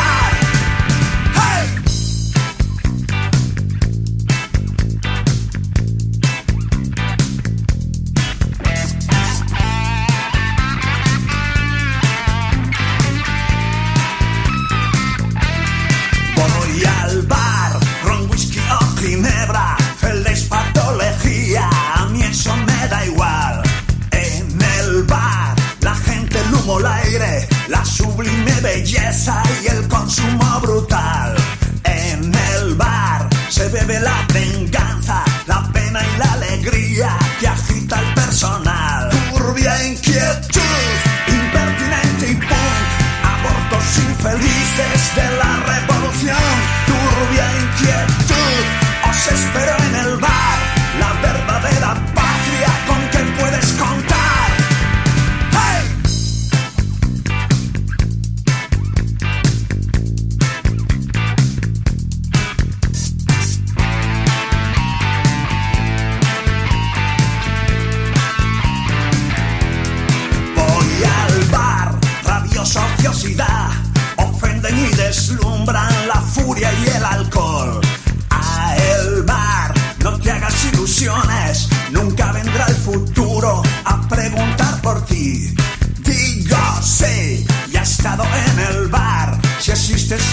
Ginebra, el despatología, a mí eso me da igual. En el bar, la gente, el humo, el aire, la sublime belleza y el consumo brutal. En el bar, se bebe la venganza, la pena y la alegría que agita el personal. Turbia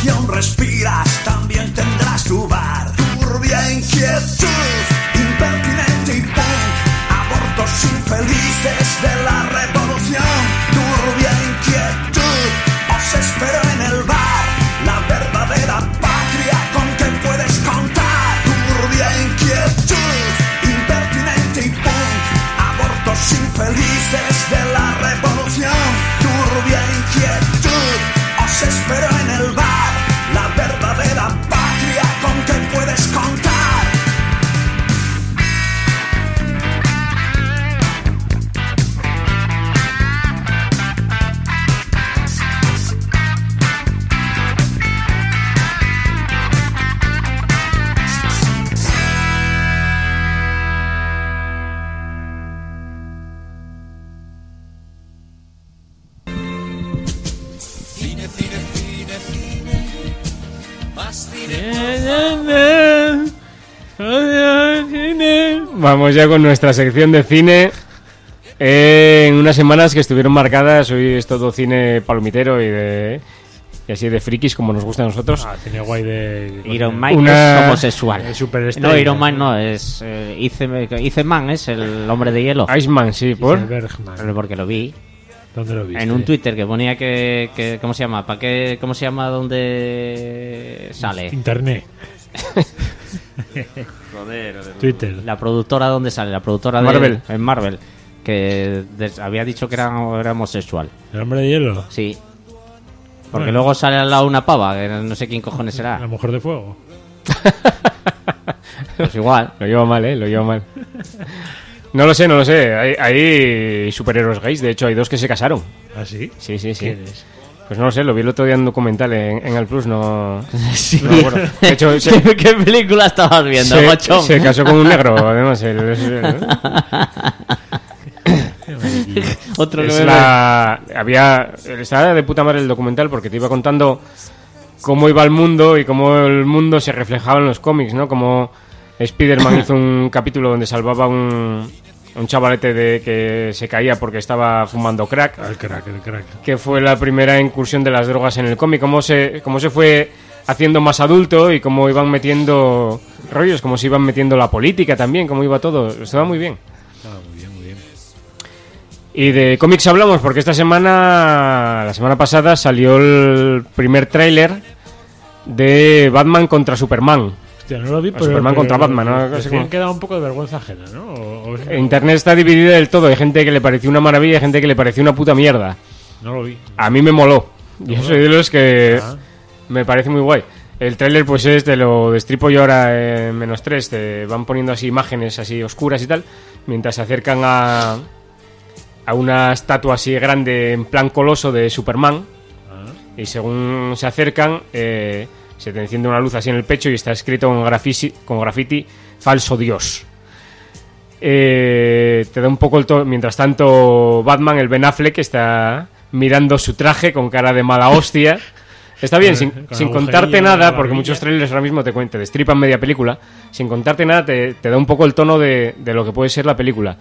revolución respiras, también tendrás tu bar. Turbia inquietud, impertinente y punk, abortos infelices de la revolución. Turbia inquietud, os espero en el bar, la verdadera patria con que puedes contar. Turbia inquietud, impertinente y punk, abortos infelices de la revolución. Turbia inquietud, os espero en el bar, la verdadera patria con que puedes contar. Vamos ya con nuestra sección de cine. En unas semanas que estuvieron marcadas, hoy es todo cine palomitero y así de frikis como nos gusta a nosotros. Cine guay de... Iron Man es homosexual. Es superestrella. No, Iron Man no, es Iceman es el hombre de hielo. Iceman, sí, por... Bergman. Porque lo vi ¿Dónde lo viste? en un Twitter que ponía que ¿cómo se llama? ¿Cómo se llama donde sale? Internet. Twitter. La productora donde sale, la productora Marvel. En Marvel, que había dicho que era homosexual. ¿El hombre de hielo? Sí. Porque Bueno. luego sale al lado una pava, que no sé quién cojones La será. mujer de fuego. Pues igual. Lo llevo mal, lo llevo mal. No lo sé. Hay superhéroes gays, de hecho hay dos que se casaron. ¿Ah, sí? Sí. ¿Quién es? Pues no lo sé, lo vi el otro día en un documental en el Plus, no... Sí. No me acuerdo. De hecho, ¿Qué película estabas viendo, Gochón? se casó con un negro, además. Otro Es que me- estaba de puta madre el documental porque te iba contando cómo iba el mundo y cómo el mundo se reflejaba en los cómics, ¿no? Como Spider-Man hizo un capítulo donde salvaba un chavalete que se caía porque estaba fumando crack, El crack. que fue la primera incursión de las drogas en el cómic, cómo se fue haciendo más adulto y cómo iban metiendo rollos, cómo se iban metiendo la política también, cómo iba todo, estaba muy bien. Muy bien. Y de cómics hablamos porque la semana pasada salió el primer tráiler de Batman contra Superman. Hostia, no lo vi, pero... Superman contra Batman, ¿no? Decían que daba un poco de vergüenza ajena, ¿no? Internet está dividida del todo, hay gente que le pareció una maravilla y hay gente que le pareció una puta mierda. No lo vi. A mí me moló. Yo soy de los que Ah. me parece muy guay. El tráiler pues te lo destripo yo ahora en -3, te van poniendo así imágenes así oscuras y tal, mientras se acercan a una estatua así grande en plan coloso de Superman, y según se acercan se te enciende una luz así en el pecho y está escrito con grafiti falso Dios. Te da un poco el tono. Mientras tanto Batman, el Ben Affleck, está mirando su traje con cara de mala hostia. Está bien, sin agujerillo contarte en la nada, porque barbilla. muchos trailers ahora mismo te destripan media película. Sin contarte nada, te da un poco el tono de lo que puede ser la película.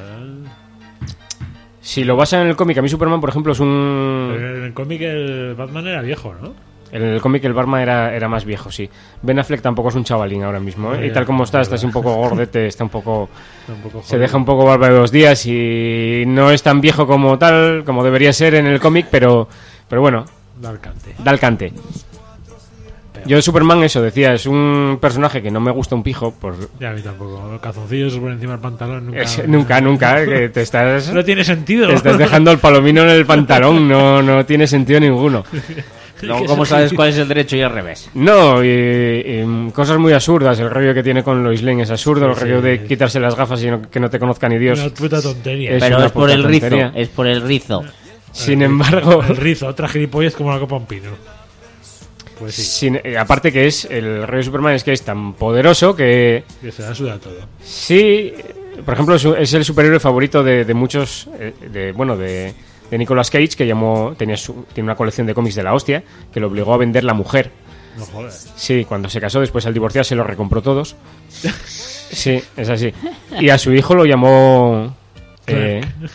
Si lo basan en el cómic, a mí Superman, por ejemplo, es un... Pero en el cómic el Batman era viejo, ¿no? En el cómic el Batman era más viejo, sí. Ben Affleck tampoco es un chavalín ahora mismo, ¿eh? Ya, Y tal como está verdad. así un poco gordete, está un poco... Tampoco Se deja un poco barba de 2 días y no es tan viejo como tal, como debería ser en el cómic, pero bueno, da el cante. Yo de Superman, eso decía, es un personaje que no me gusta un pijo, por... Ya, a mí tampoco. Calzoncillos por encima del pantalón, Nunca, que te estás... No tiene sentido. Te estás dejando el palomino en el pantalón, no tiene sentido ninguno. Luego, ¿cómo sabes cuál es el derecho y el revés? No, y cosas muy absurdas. El rollo que tiene con Lois Lane es absurdo. El rollo de quitarse las gafas y que no te conozca ni Dios. Una puta tontería. Es Pero una es por puta el rizo, tontería. es por el rizo. Sin embargo, El rizo, otra gilipollas como la copa un pino. Pues sí, aparte que es el rollo de Superman es que es tan poderoso que que se da suda todo. sí, por ejemplo, es el superhéroe favorito de muchos, de Nicolas Cage, que tiene una colección de cómics de la hostia, que lo obligó a vender la mujer. No jodas. Sí, cuando se casó, después al divorciar se los recompró todos. Sí, es así. Y a su hijo lo llamó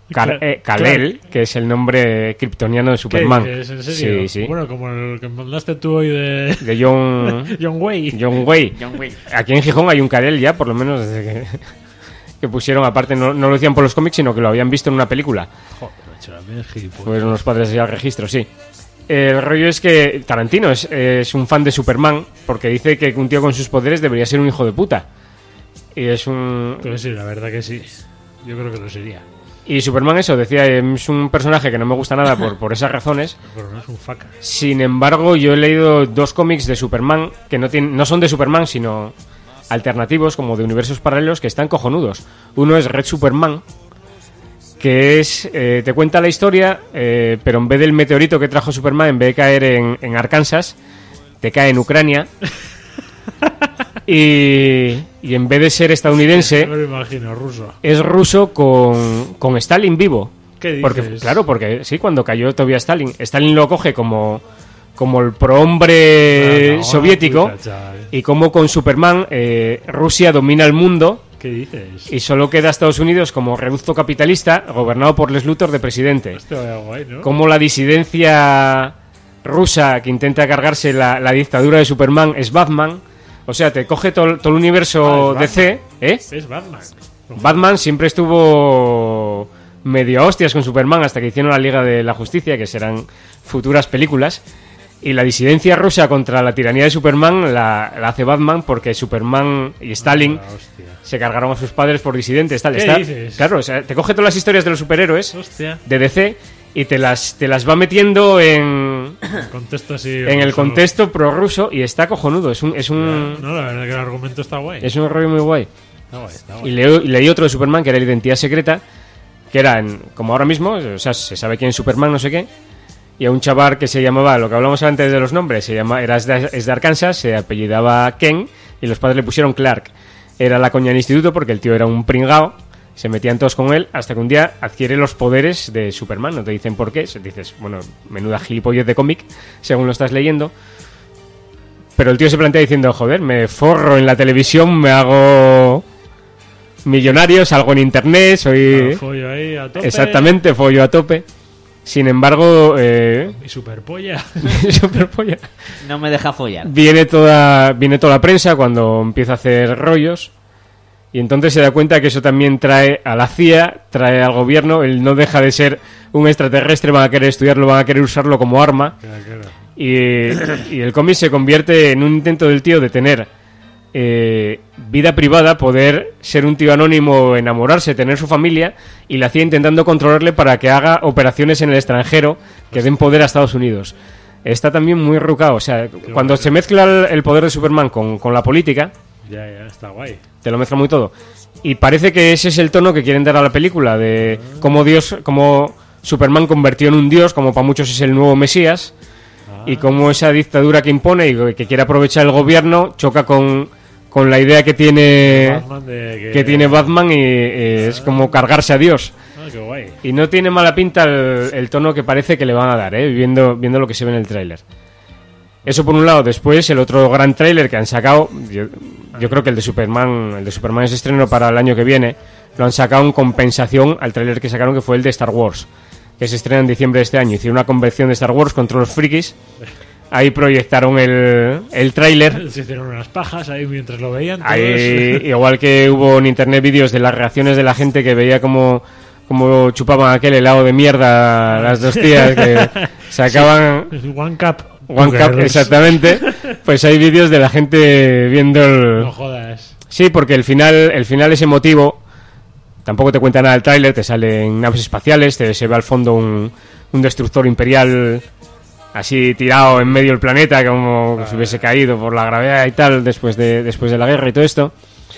Kal-El, que es el nombre kryptoniano de Superman. ¿Qué dices? ¿En serio? Sí, sí. Bueno, como el que mandaste tú hoy de De John Wayne. John Wayne. Aquí en Gijón hay un Kal-El ya, por lo menos desde que pusieron, aparte no lo decían por los cómics, sino que lo habían visto en una película. Joder, macho, la mía es gilipollas. Fueron los padres al registro, sí. El rollo es que Tarantino es un fan de Superman porque dice que un tío con sus poderes debería ser un hijo de puta. Y es un... Pues sí, la verdad que sí. Yo creo que lo sería. Y Superman, eso, decía, es un personaje que no me gusta nada por esas razones. Pero no es un faca. Sin embargo, yo he leído 2 cómics de Superman que no son de Superman, sino alternativos, como de universos paralelos, que están cojonudos. Uno es Red Superman, que es te cuenta la historia, pero en vez del meteorito que trajo Superman, en vez de caer en Arkansas, te cae en Ucrania. Y en vez de ser estadounidense, Me lo imagino, ruso. es ruso con Stalin vivo. ¿Qué dices? Porque sí, cuando cayó todavía Stalin lo coge como el prohombre soviético, puta, chaval. y como con Superman Rusia domina el mundo ¿Qué dices? y solo queda Estados Unidos como reducto capitalista gobernado por Lex Luthor de presidente. Esto vaya guay, ¿no? Como la disidencia rusa que intenta cargarse la dictadura de Superman es Batman. O sea, te coge todo el universo es DC, ¿eh? Es Batman. Batman siempre estuvo medio a hostias con Superman hasta que hicieron la Liga de la Justicia, que serán futuras películas. Y la disidencia rusa contra la tiranía de Superman la hace Batman porque Superman y Stalin Hostia. se cargaron a sus padres por disidentes. Tal. ¿Qué dices? Claro, o sea, te coge todas las historias de los superhéroes Hostia. de DC y te las va metiendo en Contexto así. el contexto prorruso y está cojonudo. Es un No, la verdad que el argumento está guay. es un rollo muy guay. Está guay, está Y guay. leí otro de Superman que era la identidad secreta, que era como ahora mismo, o sea, se sabe quién es Superman, no sé qué. Y a un chaval que se llamaba, lo que hablamos antes de los nombres, es de Arkansas, se apellidaba Ken y los padres le pusieron Clark. Era la coña del instituto porque el tío era un pringao, se metían todos con él hasta que un día adquiere los poderes de Superman. No te dicen por qué, dices, bueno, menuda gilipollez de cómic, según lo estás leyendo. Pero el tío se plantea diciendo, joder, me forro en la televisión, me hago millonario, salgo en internet, soy... Follo ahí a tope. Exactamente, follo a tope. Sin embargo, Mi superpolla. Superpolla. No me deja follar. Viene toda la prensa cuando empieza a hacer rollos y entonces se da cuenta que eso también trae a la CIA, trae al gobierno. Él no deja de ser un extraterrestre, van a querer estudiarlo, van a querer usarlo como arma. Claro. Y el cómic se convierte en un intento del tío de tener vida privada, poder ser un tío anónimo, enamorarse, tener su familia, y la CIA intentando controlarle para que haga operaciones en el extranjero que den poder a Estados Unidos. Está también muy rucado, o sea, cuando se mezcla el poder de Superman con la política, Ya, está guay. te lo mezcla muy todo. Y parece que ese es el tono que quieren dar a la película, de cómo Superman convirtió en un dios, como para muchos es el nuevo Mesías, y cómo esa dictadura que impone y que quiere aprovechar el gobierno choca con la idea que tiene Batman y es como cargarse a Dios. Ah, qué guay. Y no tiene mala pinta el tono que parece que le van a dar, viendo lo que se ve en el tráiler. Eso por un lado. Después el otro gran tráiler que han sacado, yo creo que el de Superman es estreno para el año que viene, lo han sacado en compensación al tráiler que sacaron, que fue el de Star Wars, que se estrena en diciembre de este año. Hicieron una convención de Star Wars contra los frikis. Ahí proyectaron el tráiler. Se hicieron unas pajas ahí mientras lo veían todos. Ahí, igual que hubo en internet vídeos de las reacciones de la gente que veía como chupaban aquel helado de mierda las dos tías que sacaban One Cup. One Cup, exactamente. Pues hay vídeos de la gente viendo No jodas. Sí, porque el final es emotivo. Tampoco te cuenta nada el tráiler, te salen naves espaciales, se ve al fondo un destructor imperial así tirado en medio del planeta, como que se hubiese caído por la gravedad y tal, después de la guerra y todo esto.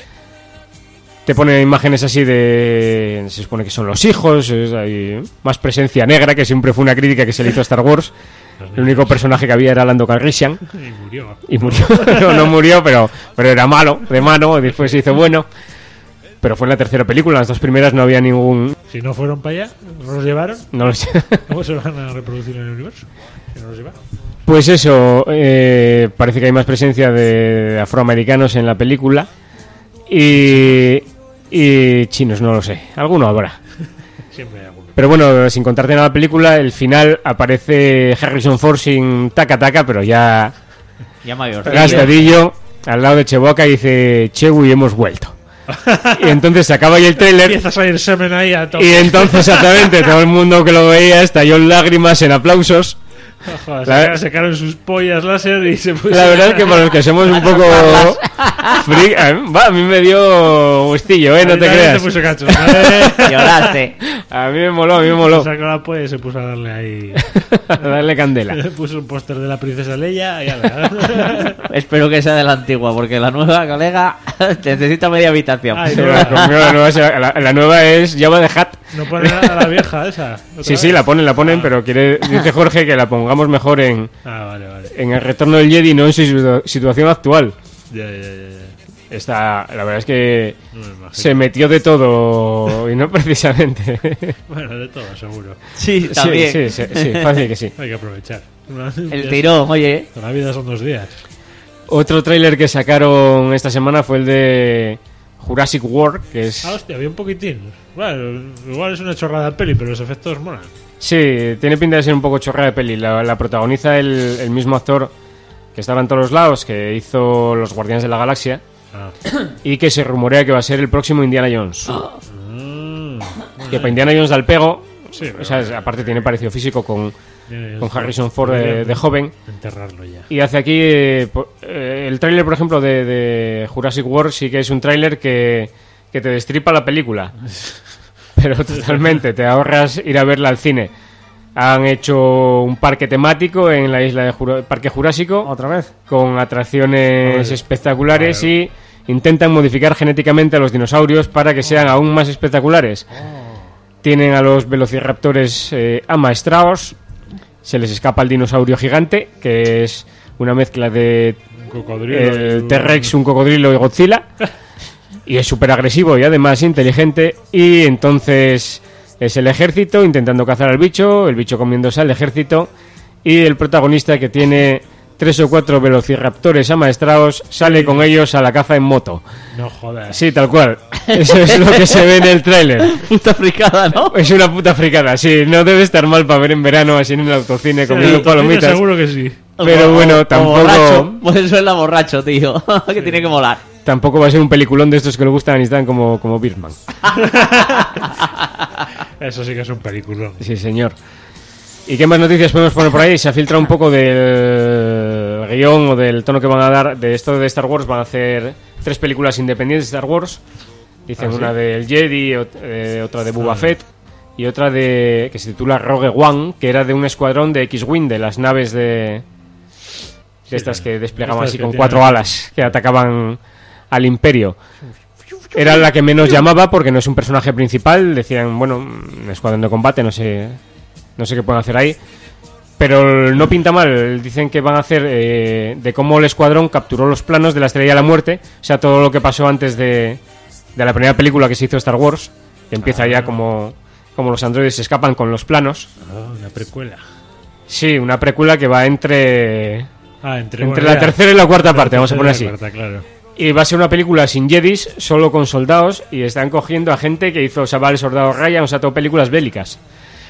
Te pone imágenes así se supone que son los hijos, hay más presencia negra, que siempre fue una crítica que se le hizo a Star Wars. El único personaje que había era Lando Calrissian. Y murió. No murió, pero era malo, de mano, después se hizo bueno. Pero fue en la tercera película, las dos primeras no había ningún... Si no fueron para allá, ¿no los llevaron? No lo sé. ¿Cómo se van a reproducir en el universo? Si no los llevaron. Pues eso, parece que hay más presencia de afroamericanos en la película. Y chinos, no lo sé. Alguno habrá. Siempre hay alguno. Pero bueno, sin contarte nada de la película, el final aparece Harrison Ford sin taca, pero ya mayor. gastadillo, al lado de Chewbacca, y dice: Chewie, hemos vuelto. Y entonces se acaba ahí el tráiler. Empieza a salir semen ahí a todo. Y entonces, exactamente, todo el mundo que lo veía estalló en lágrimas, en aplausos. Joder, sacaron sus pollas láser y se puso. La verdad es que para los que somos un poco freak, a mí me dio gustillo, no te creas. Se puso cacho. Lloraste. A mí me moló. Sacó la polla y se puso a darle ahí. A darle candela. Puso un póster de la princesa Leia y ala. Espero que sea de la antigua, porque la nueva, colega, necesita media habitación. Ay, Sí, no, la nueva es Java de Hat. no ponen a la vieja esa. ¿Otra Sí, vez? la ponen, pero dice Jorge que la pongamos mejor en Vale. el retorno del Jedi, no en su situación actual. Ya. La verdad es que No me imagino. se metió de todo y no precisamente. Bueno, de todo, seguro. Sí, también. Sí, fácil que sí. Hay que aprovechar. El tirón, oye. La vida son 2 días. Otro tráiler que sacaron esta semana fue el de Jurassic World, que es... Ah, hostia, había un poquitín. Bueno, igual es una chorrada de peli, pero los efectos molan. Sí, tiene pinta de ser un poco chorrada de peli. La protagoniza el mismo actor que estaba en todos los lados, que hizo Los Guardianes de la Galaxia, y que se rumorea que va a ser el próximo Indiana Jones. Que para Indiana Jones da el pego. Sí, pero O sea, aparte tiene parecido físico con Harrison Ford Deberían de joven. enterrarlo ya. Y hace aquí el tráiler, por ejemplo, de Jurassic World sí que es un tráiler que te destripa la película. Pero totalmente, te ahorras ir a verla al cine. Han hecho un parque temático en la isla de Parque Jurásico. ¿Otra vez? Con atracciones Joder. espectaculares y intentan modificar genéticamente a los dinosaurios para que sean aún más espectaculares. Tienen a los velociraptores amaestrados. Se les escapa el dinosaurio gigante, que es una mezcla de Un cocodrilo. y el un- T-Rex, un cocodrilo y Godzilla. Y es súper agresivo y además inteligente. Y entonces es el ejército intentando cazar al bicho, el bicho comiéndose al ejército. Y el protagonista, que tiene 3 o 4 velociraptores amaestrados, sale con ellos a la caza en moto. No jodas. Sí, tal cual. Eso es lo que se ve en el tráiler. Puta fricada, ¿no? Es una puta fricada, sí. No debe estar mal para ver en verano así en el autocine comiendo palomitas. Seguro que sí. Pero bueno, O borracho. tampoco, Pues suena borracho, tío. Que tiene que molar. tampoco va a ser un peliculón de estos que le gustan a Nistan como Birdman. Eso sí que es un peliculón. Sí, señor. ¿Y qué más noticias podemos poner por ahí? Se ha filtrado un poco del guión o del tono que van a dar de esto de Star Wars. Van a hacer 3 películas independientes de Star Wars. Dicen una del Jedi, otra de Boba Fett y otra que se titula Rogue One, que era de un escuadrón de X-Wing, de las naves de estas que desplegaban estas así que con tienen- 4 alas, que atacaban al Imperio. Era la que menos llamaba porque no es un personaje principal. Decían, bueno, un escuadrón de combate, no sé qué pueden hacer ahí. Pero no pinta mal. Dicen que van a hacer de cómo el escuadrón capturó los planos de la Estrella de la Muerte. O sea, todo lo que pasó antes de la primera película que se hizo Star Wars. Que empieza ya como los androides se escapan con los planos. Una precuela. Sí, una precuela que va entre Entre la tercera y la cuarta parte, vamos a poner así. Claro. Y va a ser una película sin Jedis, solo con soldados. Y están cogiendo a gente que hizo Sabal, Soldado Ryan, o sea, todo películas bélicas.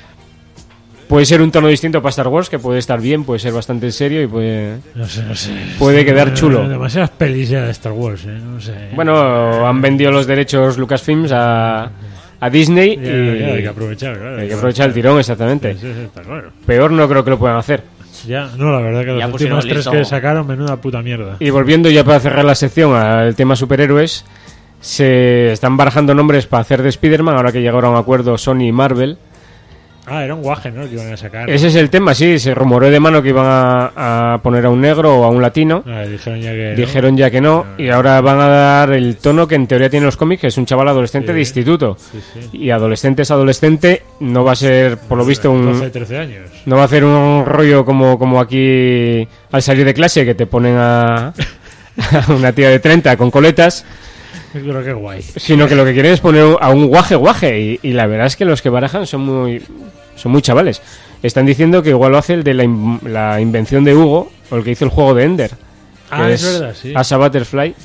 Puede ser un tono distinto para Star Wars, que puede estar bien, puede ser bastante serio y puede Puede quedar chulo. Demasiadas pelis ya de Star Wars, no sé. Bueno, han vendido los derechos Lucasfilms a Disney Ya, y hay que aprovechar, claro. hay que aprovechar el tirón, exactamente. Sí, está claro. Peor no creo que lo puedan hacer. Ya, no, la verdad que Ya los pusieron últimos 3 listo. que sacaron, menuda puta mierda. Y volviendo ya para cerrar la sección al tema superhéroes, se están barajando nombres para hacer de Spider-Man, ahora que llegaron a un acuerdo Sony y Marvel. Era un guaje, ¿no? Que iban a sacar. Ese es el tema, sí, se rumoreó de mano que iban a poner a un negro o a un latino. Dijeron ya que. Dijeron ya que no, y ahora van a dar el tono que en teoría tienen los cómics, que es un chaval adolescente de instituto. Sí. Y adolescente es adolescente, no va a ser, por lo visto, 12, 13 años. no va a hacer un rollo como aquí al salir de clase, que te ponen a una tía de 30 con coletas, Creo que guay. sino que lo que quieren es poner a un guaje, y la verdad es que los que barajan son muy chavales. Están diciendo que igual lo hace el de la invención de Hugo, o el que hizo el juego de Ender. Que Es verdad, sí. Asa Butterfly.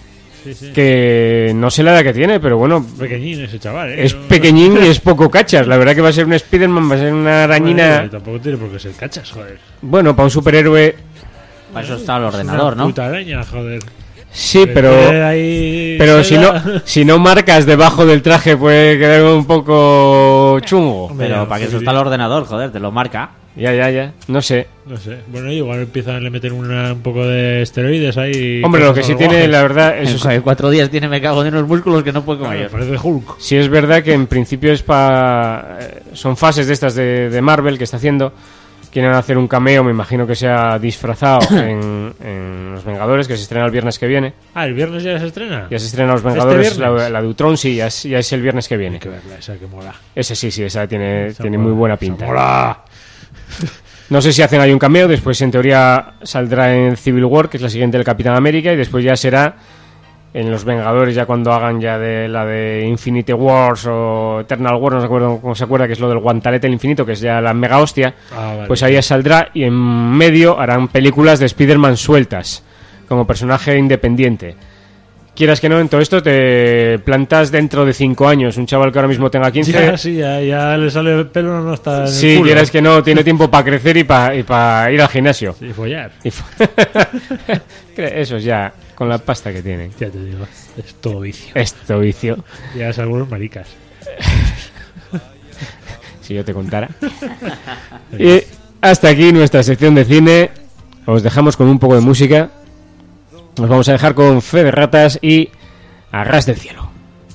Sí. que no sé la edad que tiene, pero bueno, Pequeñín ese chaval, es pequeñín y es poco cachas. La verdad que va a ser un Spider-Man, va a ser una arañina. Bueno, tampoco tiene por qué ser cachas, joder. Bueno, para un superhéroe, Para eso está el ordenador, Una ¿no? puta araña, joder. sí, pero Ahí si no marcas debajo del traje puede quedar un poco chungo. Hombre, Pero ya, para que eso joder. está el ordenador, joder, te lo marca. Ya, no sé. No sé. Bueno, igual empiezan a meter un poco de esteroides ahí. Hombre, lo que cosas sí al tiene, guajes. la verdad, eso sí, En 4 días tiene, me cago en unos músculos que no puedo con Claro, ellos. parece Hulk. sí es verdad que en principio es son fases de estas de Marvel que está haciendo. Quieren hacer un cameo, me imagino que sea disfrazado en Los Vengadores, que se estrena el viernes que viene. Ah, ¿el viernes ya se estrena? Ya se estrena Los Vengadores, viernes? la de Ultron, sí, ya es el viernes que viene. Hay que verla, esa que mola. Ese sí, esa tiene Esa muy mola, buena esa pinta. mola. No sé si hacen ahí un cameo, después en teoría saldrá en Civil War, que es la siguiente del Capitán América, y después ya será en Los Vengadores, ya cuando hagan ya de la de Infinity Wars o Eternal Wars, no se acuerdo cómo se acuerda, que es lo del guantalete del infinito, que es ya la mega hostia, Vale. pues ahí ya saldrá, y en medio harán películas de Spider-Man sueltas, como personaje independiente. Quieras que no, en todo esto te plantas dentro de 5 años. Un chaval que ahora mismo tenga 15... Ya le sale el pelo, no está en el Sí, culo. quieras que no, tiene tiempo para crecer y para ir al gimnasio. Y follar. Eso es ya, con la pasta que tiene. Ya te digo, es todo vicio. Esto vicio, Ya es algunos maricas. si yo te contara. Y hasta aquí nuestra sección de cine. Os dejamos con un poco de música. Nos vamos a dejar con Fe de Ratas y A Ras del Cielo.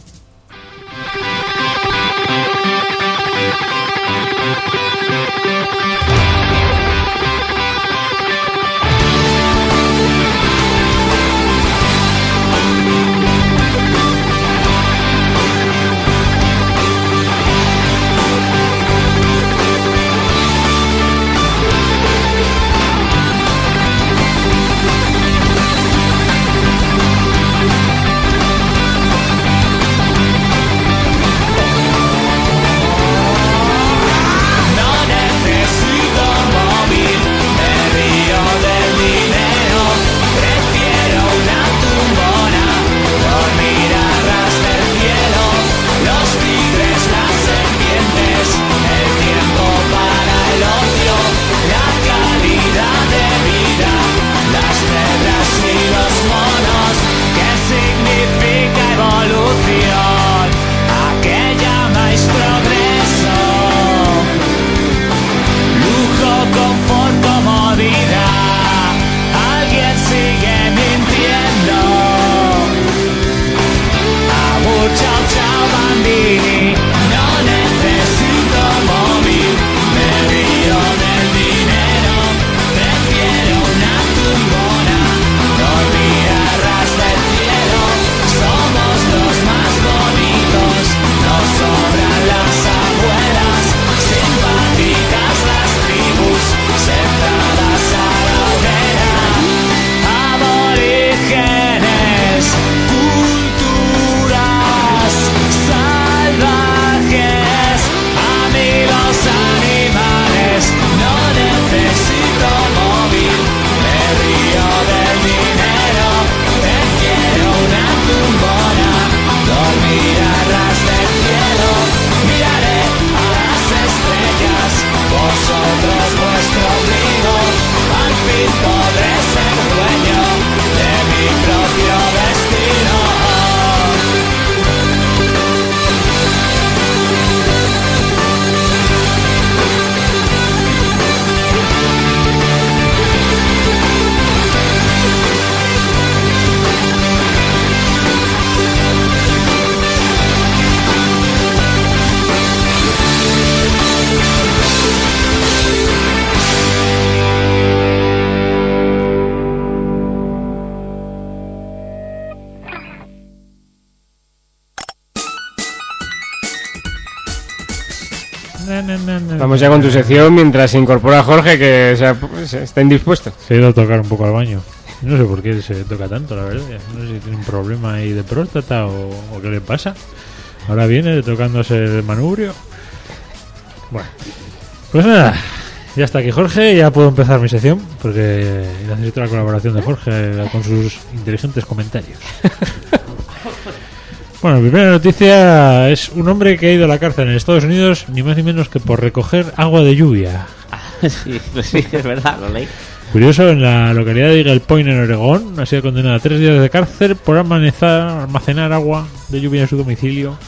Vamos ya con tu sección mientras se incorpora Jorge, que está indispuesto. Se ha ido a tocar un poco al baño. No sé por qué se toca tanto, la verdad. No sé si tiene un problema ahí de próstata o qué le pasa. Ahora viene tocándose el manubrio. Bueno, pues nada. Ya está aquí Jorge, ya puedo empezar mi sección porque necesito la colaboración de Jorge con sus inteligentes comentarios. Bueno, la primera noticia es un hombre que ha ido a la cárcel en Estados Unidos, ni más ni menos que por recoger agua de lluvia. Sí, es verdad, lo leí. Curioso, en la localidad de Eagle Point, en Oregón, ha sido condenado a 3 días de cárcel por almacenar agua de lluvia en su domicilio.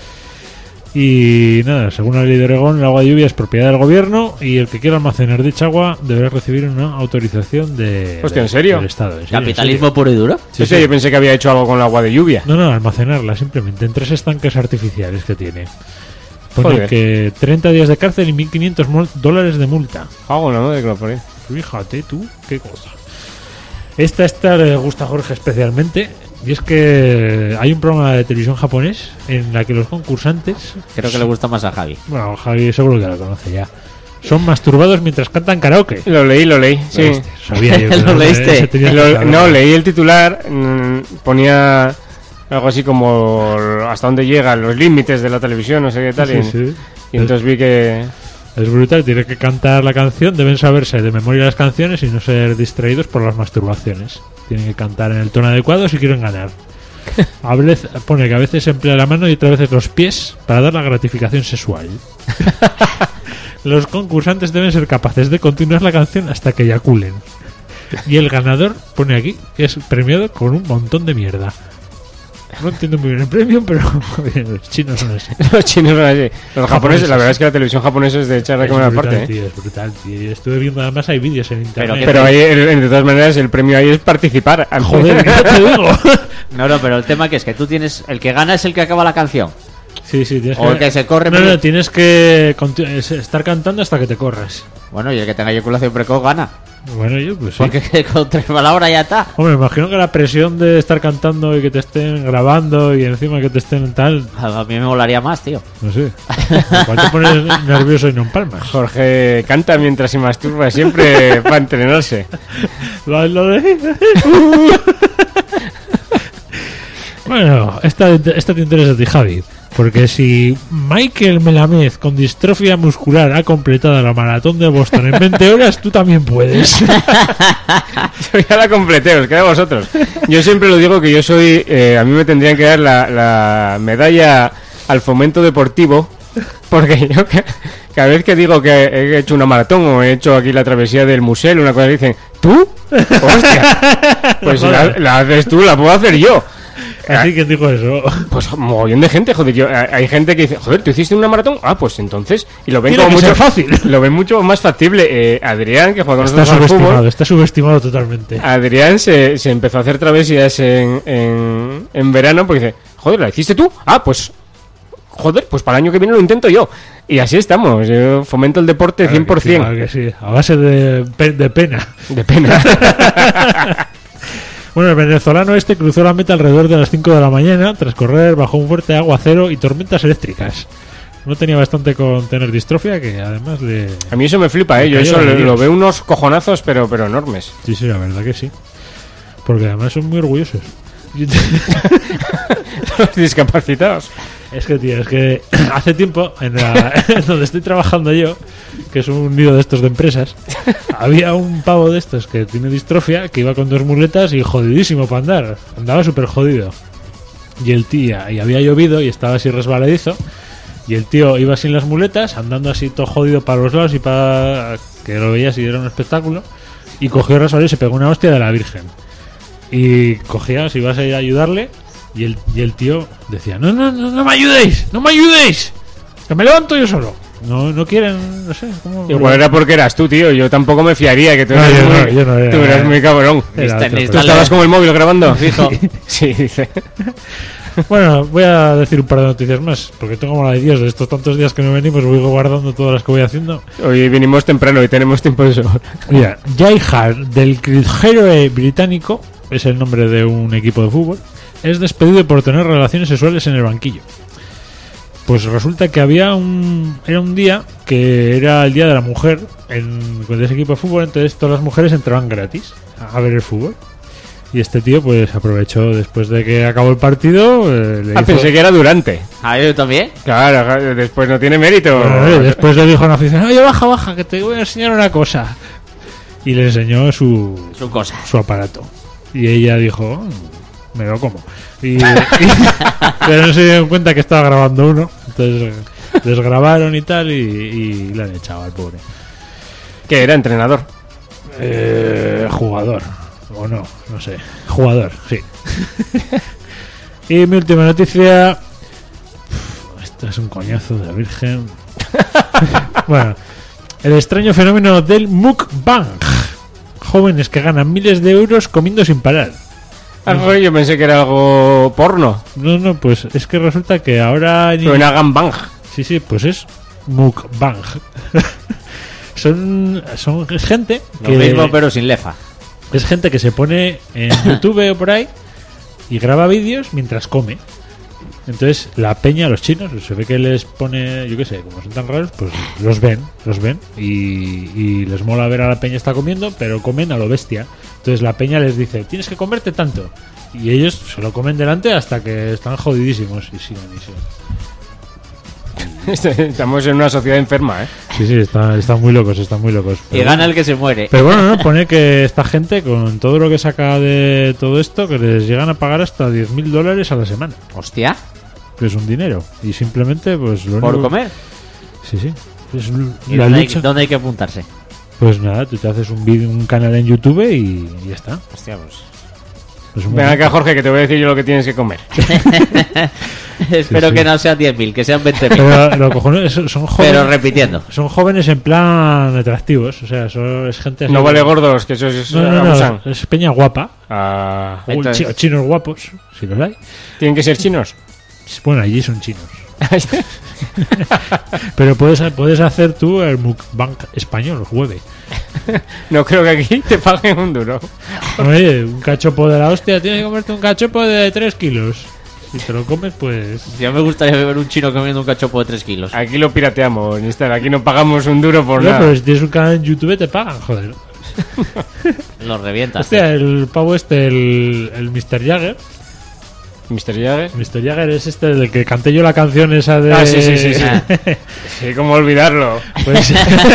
Y nada, según la ley de Oregón, el agua de lluvia es propiedad del gobierno y el que quiera almacenar dicha agua deberá recibir una autorización Hostia, ¿en serio? del Estado. ¿En serio? Capitalismo puro y duro. Sí, yo pensé que había hecho algo con el agua de lluvia. No, almacenarla simplemente en 3 estanques artificiales que tiene. Pone Joder. que 30 días de cárcel y $1.500 de multa. Hago la madre que lo pone. Fíjate tú, qué cosa. Esta le gusta a Jorge especialmente. Y es que hay un programa de televisión japonés en la que los concursantes, Creo que le gusta más a Javi. bueno, Javi seguro que lo conoce ya, son masturbados mientras cantan karaoke. Lo leí, sí. Hostia, sabía yo que ¿Lo leíste? ese tenía que saberlo. No, leí el titular, ponía algo así como hasta dónde llegan los límites de la televisión, no sé qué tal. Sí. Y entonces vi que... Es brutal, tiene que cantar la canción, deben saberse de memoria las canciones y no ser distraídos por las masturbaciones. Tienen que cantar en el tono adecuado si quieren ganar. Pone que a veces emplea la mano y otras veces los pies para dar la gratificación sexual. Los concursantes deben ser capaces de continuar la canción hasta que eyaculen. Y el ganador, pone aquí, que es premiado con un montón de mierda. No entiendo muy bien el premio, pero los chinos son así. Los chinos son así. Los japoneses, la verdad es que la televisión japonesa es de echar de comer brutal, aparte. tío, es brutal, tío. Y estuve viendo, además hay vídeos en internet. ¿qué Pero ahí, de todas maneras, el premio ahí es participar. Joder, ¿qué te digo? No, pero el tema que es que tú tienes... El que gana es el que acaba la canción. Sí, tienes O el que se corre... No, tienes que estar cantando hasta que te corras. Bueno, y el que tenga eyaculación precoz gana. Bueno, yo pues sí. Porque con 3 palabras ya está. Hombre, me imagino que la presión de estar cantando y que te estén grabando y encima que te estén tal, A mí me molaría más, tío. no sé. Igual te pones nervioso y no empalmas. Jorge canta mientras se masturba siempre para entrenarse. Lo de... Bueno, esta te interesa a ti, Javi. Porque si Michael Melamed con distrofia muscular ha completado la maratón de Boston en 20 horas, tú también puedes. Yo ya la completé, os queda a vosotros. Yo siempre lo digo que yo soy... a mí me tendrían que dar la medalla al fomento deportivo, porque yo cada vez que digo que he hecho una maratón o he hecho aquí la travesía del Musel, una cosa, dicen, ¿tú? ¡Hostia! Pues si la haces tú, la puedo hacer yo. Así que dijo eso. Pues mogollón de gente, joder. Hay gente que dice, joder, ¿tú hiciste una maratón? Ah, pues entonces. Y lo ven Tiene como que mucho ser fácil. Lo ven mucho más factible. Adrián, que juega con Está nosotros al subestimado, fútbol. está subestimado totalmente. Adrián se empezó a hacer travesías en verano porque dice, joder, ¿la hiciste tú? Ah, pues. Joder, pues para el año que viene lo intento yo. Y así estamos. Yo fomento el deporte 100%. Claro que sí, a base de pena. De pena. Bueno, el venezolano este cruzó la meta alrededor de las 5 de la mañana tras correr bajo un fuerte aguacero y tormentas eléctricas. No tenía bastante con tener distrofia, que además le... A mí eso me flipa, ¿eh? Yo eso lo veo unos cojonazos, pero enormes. Sí, la verdad que sí. Porque además son muy orgullosos. Los discapacitados. Es que, tío, hace tiempo, en donde estoy trabajando yo, que es un nido de estos de empresas, había un pavo de estos que tiene distrofia, que iba con 2 muletas y jodidísimo para andar. Andaba súper jodido. Y el tío, y había llovido y estaba así resbaladizo, y el tío iba sin las muletas, andando así todo jodido para los lados y para que lo veías y era un espectáculo, y cogió resbalado y se pegó una hostia de la Virgen. Y cogía, si ibas a ir a ayudarle, y el tío decía, no me ayudéis, que me levanto yo solo. No quieren, no sé cómo. Igual era porque eras tú, tío. Yo tampoco me fiaría que tú eras, yo no era, tú eras muy cabrón. Era otro, ¿Tú estabas con el móvil grabando? Fijo. Sí, dice. Bueno, voy a decir un par de noticias más, porque tengo mala de Dios, de estos tantos días que no venimos voy guardando todas las que voy haciendo. Hoy vinimos temprano y tenemos tiempo de eso. Mira, Jai Hart, del Cruzeiro británico, es el nombre de un equipo de fútbol, es despedido por tener relaciones sexuales en el banquillo. Pues resulta que era un día que era el día de la mujer con ese equipo de fútbol, entonces todas las mujeres entraban gratis a ver el fútbol. Y este tío pues aprovechó después de que acabó el partido. Pensé que era durante. ¿Ah, yo también? Claro, después no tiene mérito. Después le dijo a una aficionada, oye, baja, que te voy a enseñar una cosa. Y le enseñó su cosa. aparato. Y ella dijo, me lo como. Pero no se dieron cuenta que estaba grabando uno, entonces les grabaron y tal y le han echado al pobre. ¿Qué era? ¿Entrenador? Jugador, o no sé. Jugador, sí. Y mi última noticia... Esto es un coñazo de la Virgen. Bueno, el extraño fenómeno del mukbang. Jóvenes que ganan miles de euros comiendo sin parar. Yo pensé que era algo porno. No, pues es que resulta que ahora... Suena gangbang. Sí, pues es mukbang. Son gente Lo mismo, pero sin lefa. Es gente que se pone en YouTube o por ahí y graba vídeos mientras come. Entonces la peña, los chinos, se ve que les pone, yo qué sé, como son tan raros, pues los ven y les mola ver a la peña está comiendo, pero comen a lo bestia. Entonces la peña les dice, tienes que comerte tanto. Y ellos se lo comen delante hasta que están jodidísimos y siguen. Estamos en una sociedad enferma, ¿eh? Sí, están muy locos, Y gana el que se muere. Pero bueno, no, pone que esta gente, con todo lo que saca de todo esto, que les llegan a pagar hasta $10,000 a la semana. Hostia. Que es un dinero. Y simplemente, pues... ¿Por comer? Sí. Es ¿Y la dónde lucha. dónde hay que apuntarse? Pues nada, tú te haces un canal en YouTube y ya está. Hostia, pues... Pues un Ven momento. acá, Jorge, que te voy a decir yo lo que tienes que comer. Espero sí. que no sean 10.000, que sean 20.000. Pero lo cojones son jóvenes. Pero repitiendo. Son jóvenes en plan atractivos. O sea, es gente... No vale gordos, que eso es... No, abusan. es peña guapa. Ah, O Entonces- chinos guapos, si los hay. ¿tienen que ser chinos? Bueno, allí son chinos. Pero puedes hacer tú el mukbang español, jueves. No creo que aquí te paguen un duro. Oye, un cachopo de la hostia, tienes que comerte un cachopo de 3 kilos. Si te lo comes, pues... Ya me gustaría ver un chino comiendo un cachopo de 3 kilos. Aquí lo pirateamos, Nistar. Aquí no pagamos un duro por No, nada. pero si tienes un canal en YouTube te pagan, joder. Los revientas. Hostia, el pavo el Mr. Jagger. Mr. Jagger. Mr. Jagger es del que canté yo la canción esa de... Ah, sí. Sí, cómo olvidarlo. Pues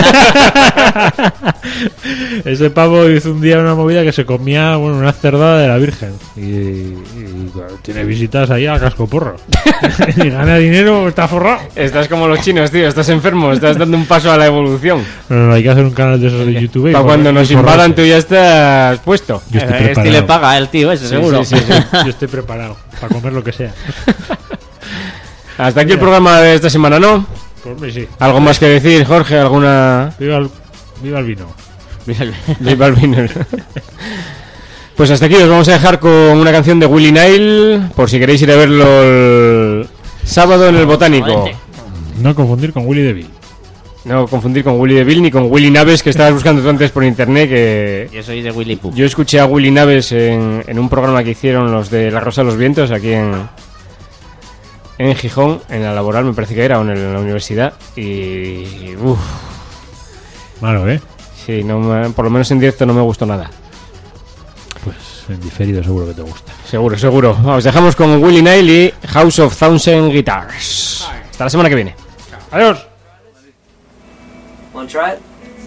ese pavo hizo un día una movida que se comía una cerdada de la Virgen y claro, tiene visitas ahí a cascoporro y gana dinero, está forrado. Estás como los chinos, tío. Estás enfermo. Estás dando un paso a la evolución. No, hay que hacer un canal de esos de YouTube. Para cuando nos invadan tú ya estás puesto. Yo estoy Este preparado. le paga el tío ese, seguro. sí. Yo estoy preparado para comer lo que sea. Hasta aquí el programa de esta semana, ¿no? Por mí sí. ¿Algo más que decir, Jorge? ¿Alguna...? Viva el vino. Viva el vino. Pues hasta aquí os vamos a dejar con una canción de Willie Nile, por si queréis ir a verlo el sábado en el Botánico. No confundir con Willy DeVille. No confundir con Willy DeVille ni con Willy Naves, que estabas buscando tú antes por internet, que... Yo soy de Willy Pooh. Yo escuché a Willy Naves en un programa que hicieron los de La Rosa de los Vientos, aquí en Gijón, en la laboral me parece que era, o en la universidad, y... Uff, Malo, ¿eh? sí, por lo menos en directo no me gustó nada. Pues en diferido seguro que te gusta. Seguro. Os dejamos con Willie Nile y House of Thousand Guitars. Hasta la semana que viene. ¡Adiós! Want to try it?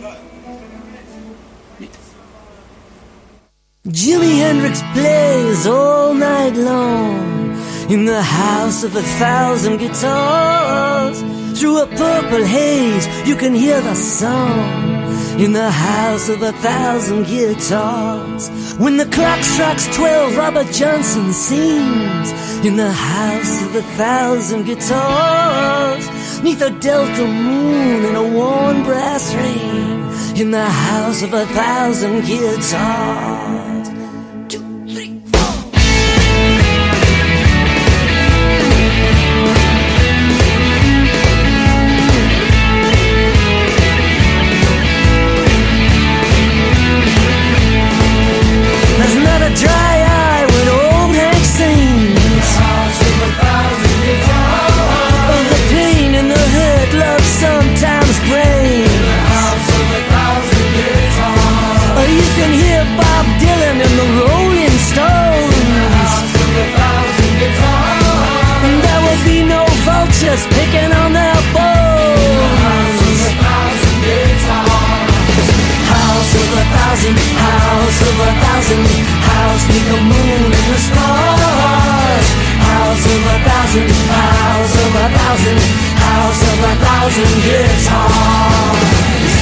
Jimi Hendrix plays all night long in the house of 1,000 guitars. Through a purple haze you can hear the song in the house of 1,000 guitars. When the clock strikes 12, Robert Johnson sings in the house of 1,000 guitars. Neath a delta moon and a worn brass ring in the house of 1,000 guitars. 2, 3, 4. There's not a dry eye when old Hank sings. Of the pain in the head love sometimes brings. Or you can hear Bob Dylan and the Rolling Stones. And there will be no vultures picking on their bones. House of 1,000, house of 1,000, house neath the moon and the stars. thousand, house of a thousand, house of a thousand guitars.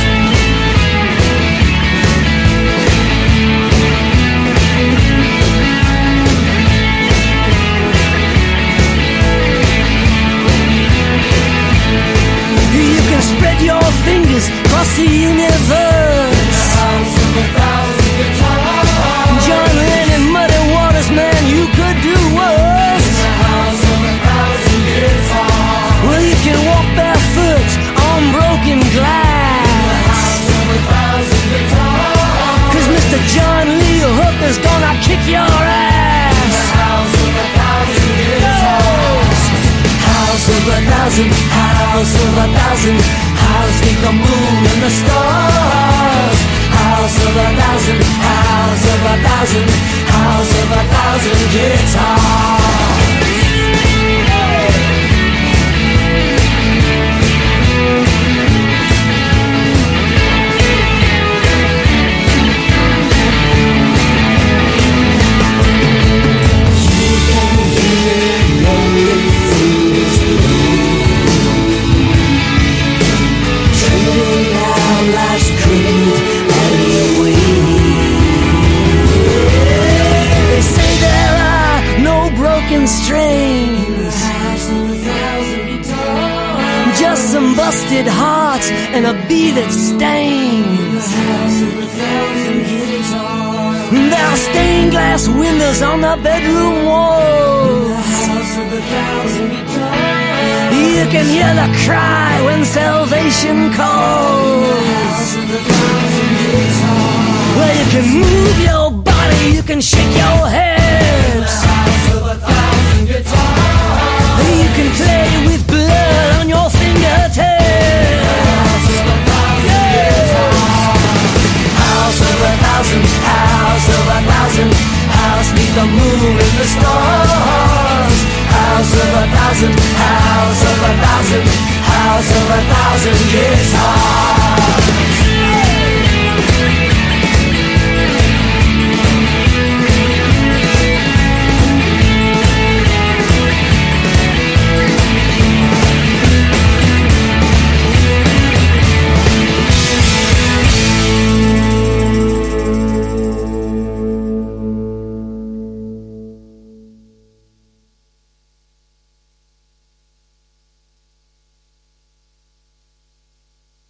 You can spread your fingers across the universe. House of a thousand guitars. John Lennon, Muddy Waters, man, you could do worse. House of a thousand guitars. Well, you can walk barefoot on broken glass. House of a thousand guitars. 'Cause Mr. John Lee Hooker's gonna kick your ass. House of a thousand guitars. House of a thousand, house of a thousand, house with the moon and the stars. House of a thousand, house of a thousand, house of a thousand guitars. Strings, just some busted hearts and a bee that stings. There are stained glass windows on the bedroom walls. You can hear the cry when salvation calls. Well, you can move your body, you can shake your head. You can play with blood on your fingertips. House of a thousand, house of a thousand, house neath the moon and the stars. House of a thousand, house of a thousand, house of a thousand guitars.